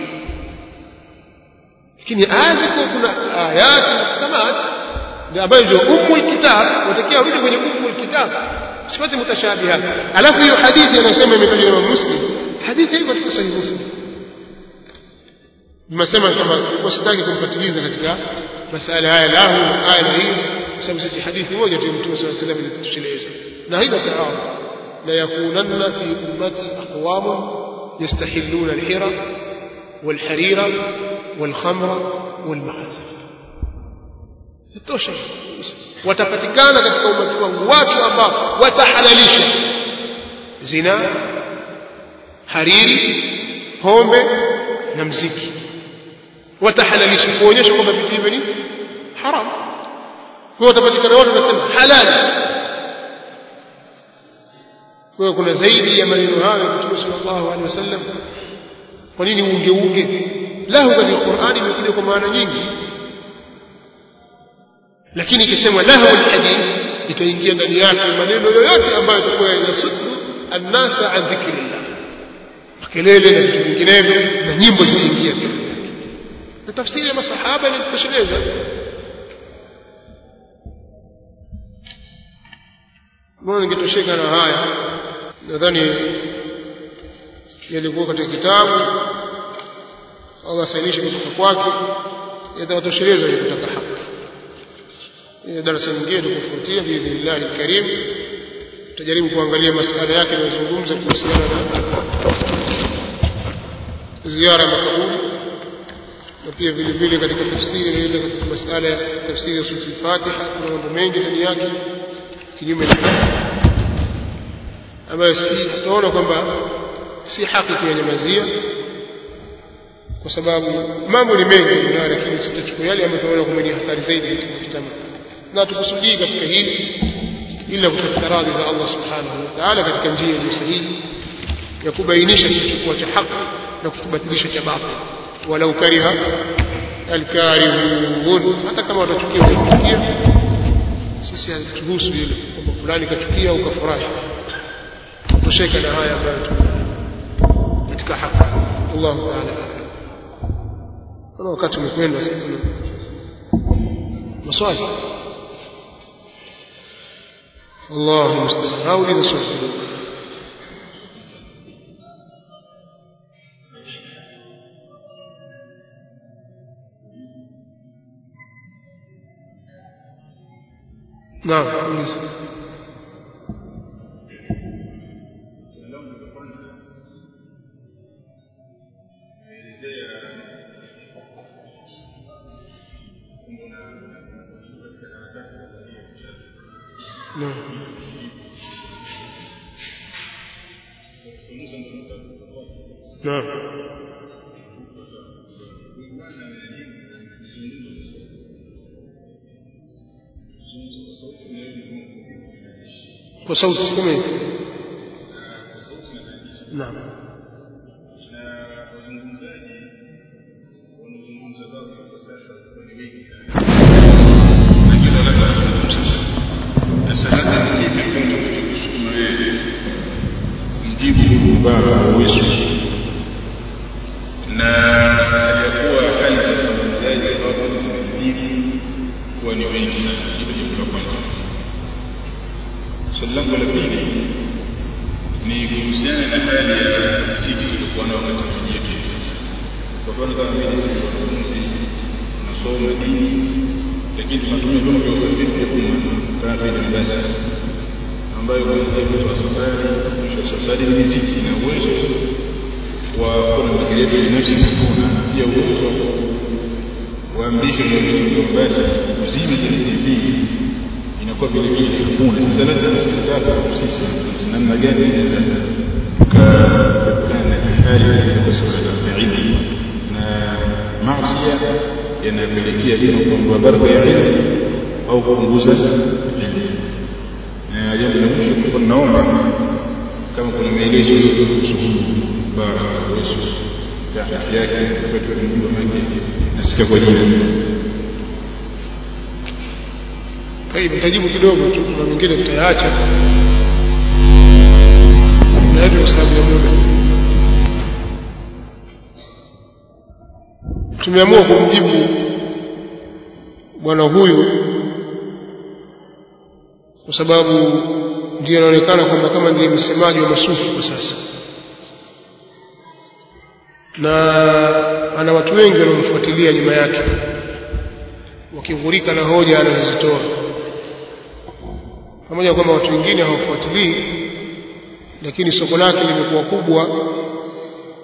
Lakini aya ziko, kuna ayati muhkamat ambayo ndio umul kitab, watakia rudi kwenye umul kitab, sifati mutashabihat. Alafu hiyo hadithi anasema imetajwa na Muslim, hadithi hiyo katika Sahih Muslim. Nimesema kama usitaki kumpatiliza katika masala haya lahu aya hii, sababu si hadithi moja tu Mtume sallallahu alaihi wasallam ilitosheleza, na haina taarud. la yakunanna fi ummati aqwamun yastahilluna al-hira wal-harira wal-khamra wal-ma'azif. Itosha. Watapatikana katika umati wangu watu ambao watahalalisha zina, hariri, pombe na mziki. Watahalalisha kuonyesha kwamba vitu hivi ni haram. Kwa watapatikana watu wanasema halali. Kwa kuna zaidi ya maneno hayo ya Mtume sallallahu alaihi wasallam. Kwa nini ungeuge? Lahu katika Qur'ani imekuja kwa maana nyingi. Lakini ikisema lahu alhadith itaingia ndani yake maneno yoyote ambayo yatakuwa yanasuddu an-nasa an dhikrillah. Makelele na vitu vinginevyo na nyimbo zinaingia pia. Na tafsiri ya masahaba inatosheleza. Mbona ningetosheka na haya? Nadhani yalikuwa katika kitabu Allah sainisha kutoka kwake yatatosheleza kutaka haki. Ni darasa nyingine tukufuatia biidhnillah alkarim, tutajaribu kuangalia masuala yake yanayozungumza kuhusiana na ziara ya makaburi, na pia vile vile katika tafsiri ile katika masuala ya tafsiri ya sura al-Fatiha kuna mambo mengi ndani yake kinyume na ambayo si tunaona kwamba si haki kuyanyamazia, kwa sababu mambo ni mengi na lakini tutachukua yale ambayo tunaona kwamba ni hatari zaidi katika kitabu, na tukusudii katika hili ila kutafuta radhi za Allah subhanahu wa ta'ala katika njia iliyo sahihi ya kubainisha kilichokuwa cha haki na kukibatilisha cha batil, walau kariha alkarihun. Hata kama watachukia kuchukia, sisi hatuhusu hilo kwamba fulani kachukia au kafurahi. Tutosheka na haya ambayo katika haki. Allah ta'ala kuna wakati umekwenda sasa. Maswali الله المستعان. هؤلاء الصالحون. نعم. نعم. نعم. وصوت كمان. نعم. baba uwezo na aliyakuwa hali za mzungumzaji ambao zimezidi kuwa ni wengi sana. Hilo jambo la kwanza. Swali langu la pili ni kuhusiana na hali ya sisi tulikuwa nao katika mji wetu sasa. Kwa mfano kama vile sisi wanafunzi tunasoma dini, lakini tunatumia vyombo vya usafiri vya umma kama vile mabasi ambayo kuanzia mtu wa safari mwisho wa safari ni sisi na uwezo wa kuna makelele binafsi kuna pia uwezo wa kuamrisha ndio basi kuzima zile T V inakuwa vile vile hakuna. Sasa lazima tusikataze sisi namna gani inaweza tukapana hali ya kusura zaidi na maasi yanapelekea bila kuondoa baraka ya ilmu au kupunguza ilmu. Jambo la mwisho kwa naomba kama kuna maelezo yote kuhusu bara kuhusu taarifa yake kwa mjibu wake nasikia kwa jina. Kai nitajibu kidogo tu, na mwingine tutaacha na ndio sababu ya muda. Tumeamua kumjibu bwana huyu kwa sababu ndiye anaonekana kwamba kama ndiye msemaji wa masufi kwa sasa, na ana watu wengi wanaomfuatilia nyuma yake wakivurika na hoja anazozitoa, pamoja kwamba watu wengine hawafuatilii, lakini soko lake limekuwa kubwa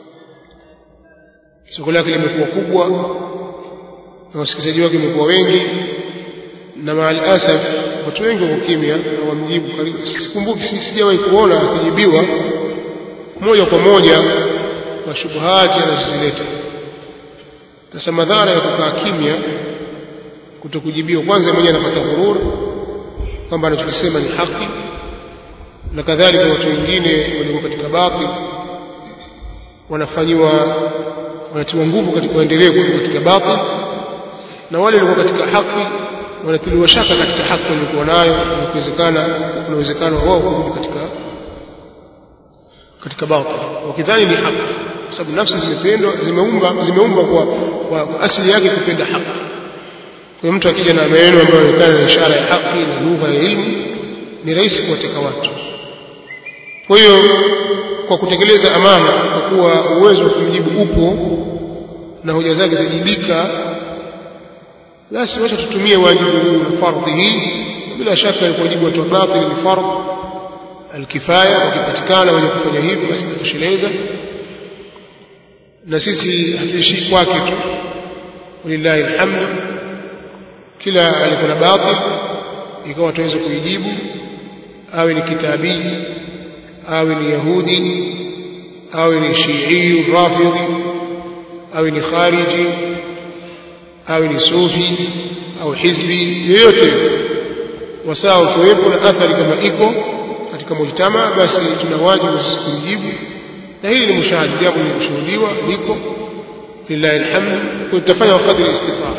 soko lake limekuwa kubwa na wasikilizaji wake wamekuwa wengi, na maal asaf watu wengi wako kimya hawamjibu. Sikumbuki, sijawahi kuona akijibiwa moja kwa moja kwa shubuhati anazozileta. Sasa madhara ya kukaa kimya, kutokujibiwa, kwanza mwenyewe anapata ghurur kwamba anachosema ni haki, na kadhalika watu wengine walio katika batil wanafanywa wanatiwa nguvu katika kuendelea katika batil, na wale walio katika haki wanatiliwa shaka katika haki waliokuwa nayo, na kuwezekana kuna uwezekano wao kurudi katika katika batil wakidhani ni haki, kwa sababu nafsi zimependwa zimeumba zimeumba kwa, kwa, kwa asili yake kupenda haki. Kwa mtu akija na maneno ambayo yanaonekana ni ishara ya haki na lugha ya elimu, ni rahisi kuwateka watu. Kwa hiyo kwa kutekeleza amana, kwa kuwa uwezo wa kumjibu upo na hoja zake zijibika, basi wacha tutumie wajibu huu na fardhi hii. Bila shaka alipojibu watu wa batil ni fardh alkifaya, wakipatikana wenye kufanya hivyo basi tutosheleza, na sisi hatuishi kwake tu, walillahi alhamd. Kila alikuwa na batil ikawa tuweze kuijibu, awe ni kitabii, awe ni yahudi, awe ni shii rafidhi, awe ni khariji, awe ni sufi au hizbi, yoyote wasawa kuwepo na athari kama iko katika mujtama, basi tuna wajibu sisi kujibu. Na hili ni mushahidi, jambo lilishuhudiwa liko, lillahi alhamd. Tutafanya wakati istighfar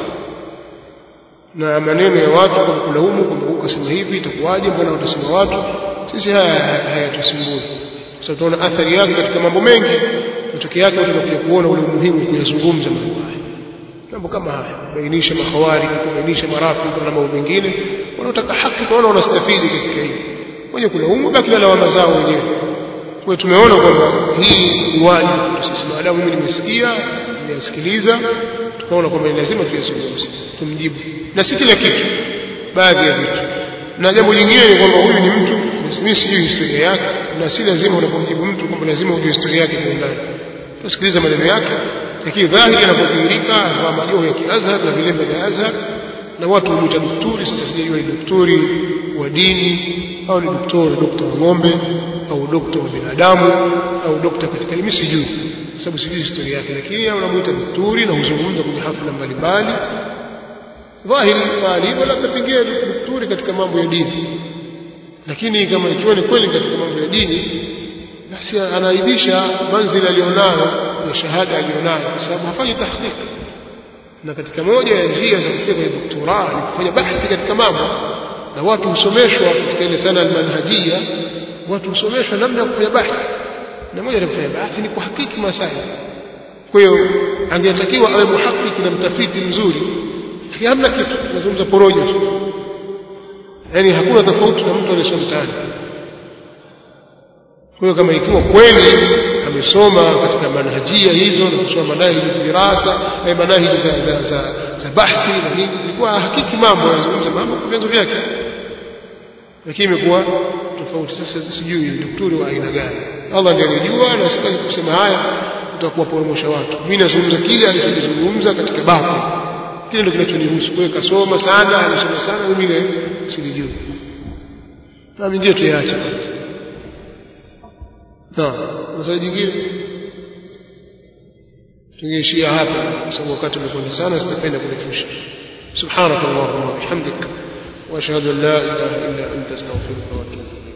na maneno ya watu kwa kulaumu kwamba ukasema hivi itakuwaje, mbona watasema watu, sisi haya hayatusumbui, kwa sababu tunaona athari yake katika mambo mengi. Matokeo yake tunakuja kuona ule umuhimu kuyazungumza mambo haya, mambo kama haya, kubainisha mahawari, kubainisha marafiki na mambo mengine. Wanaotaka haki tunaona wanastafidi katika hili, wenye kulaumu baki na lawama zao wenyewe. Kwa tumeona kwamba hii ni wajibu sisi, maadamu mimi nimesikia, nimesikiliza, tukaona kwamba ni lazima tuyazungumze, tumjibu, na si kila kitu, baadhi ya vitu. Na jambo lingine ni kwamba huyu ni mtu, mimi sijui historia yake, na si lazima unapomjibu mtu kwamba lazima ujue historia yake kwa undani. Tusikilize maneno yake, lakini dhahiri anapodhihirika kwa majoho ya kiazhar na vilembe vya Azhar, na watu huita daktari. Sasa sijui ni daktari wa dini au ni daktari dokta wa ng'ombe au dokta wa binadamu au dokta katika elimu, sijui, sababu sijui historia yake, lakini unamuita daktari na huzungumza kwenye hafla mbalimbali. Dhahiri bali hivyo labda pengine daktari katika mambo ya dini, lakini kama ikiwa ni kweli katika mambo ya dini, basi anaibisha manzila alionayo ya shahada alionayo, kwa sababu hafanyi tahqiq. Na katika moja ya njia za kufika kwenye doktora ni kufanya bahthi katika mambo, na watu husomeshwa katika ile sana almanhajia, watu husomeshwa namna ya kufanya bahthi, na moja ya kufanya bahthi ni kuhakiki masaili. Kwa hiyo angetakiwa awe muhakiki na mtafiti mzuri, lakini hamna kitu, tunazungumza porojo tu, yaani hakuna tofauti na mtu aliyesoma mtaani. Kwa hiyo kama ikiwa kweli amesoma katika manhajia hizo na kusoma manhaji dirasa na manhaji za za za, za bahthi na nini, ilikuwa hakiki mambo, anazungumza mambo kwa vyanzo vyake, lakini imekuwa tofauti. Sasa sijui daktari wa aina gani, Allah ndiye anajua, na sitaki kusema haya tutakuwa poromosha watu. Mimi nazungumza kile alichozungumza katika bahthi, kile ndio kinachonihusu. Kwa hiyo kasoma sana, alisoma sana, mimi ile silijui, na mimi ndio tuache kwanza. Na swali jingine tungeishia hapa, kwa sababu wakati umekwenda sana, sitapenda kurefusha. Subhanakallahumma wa bihamdika wa ashhadu an la ilaha illa anta astaghfiruka wa atubu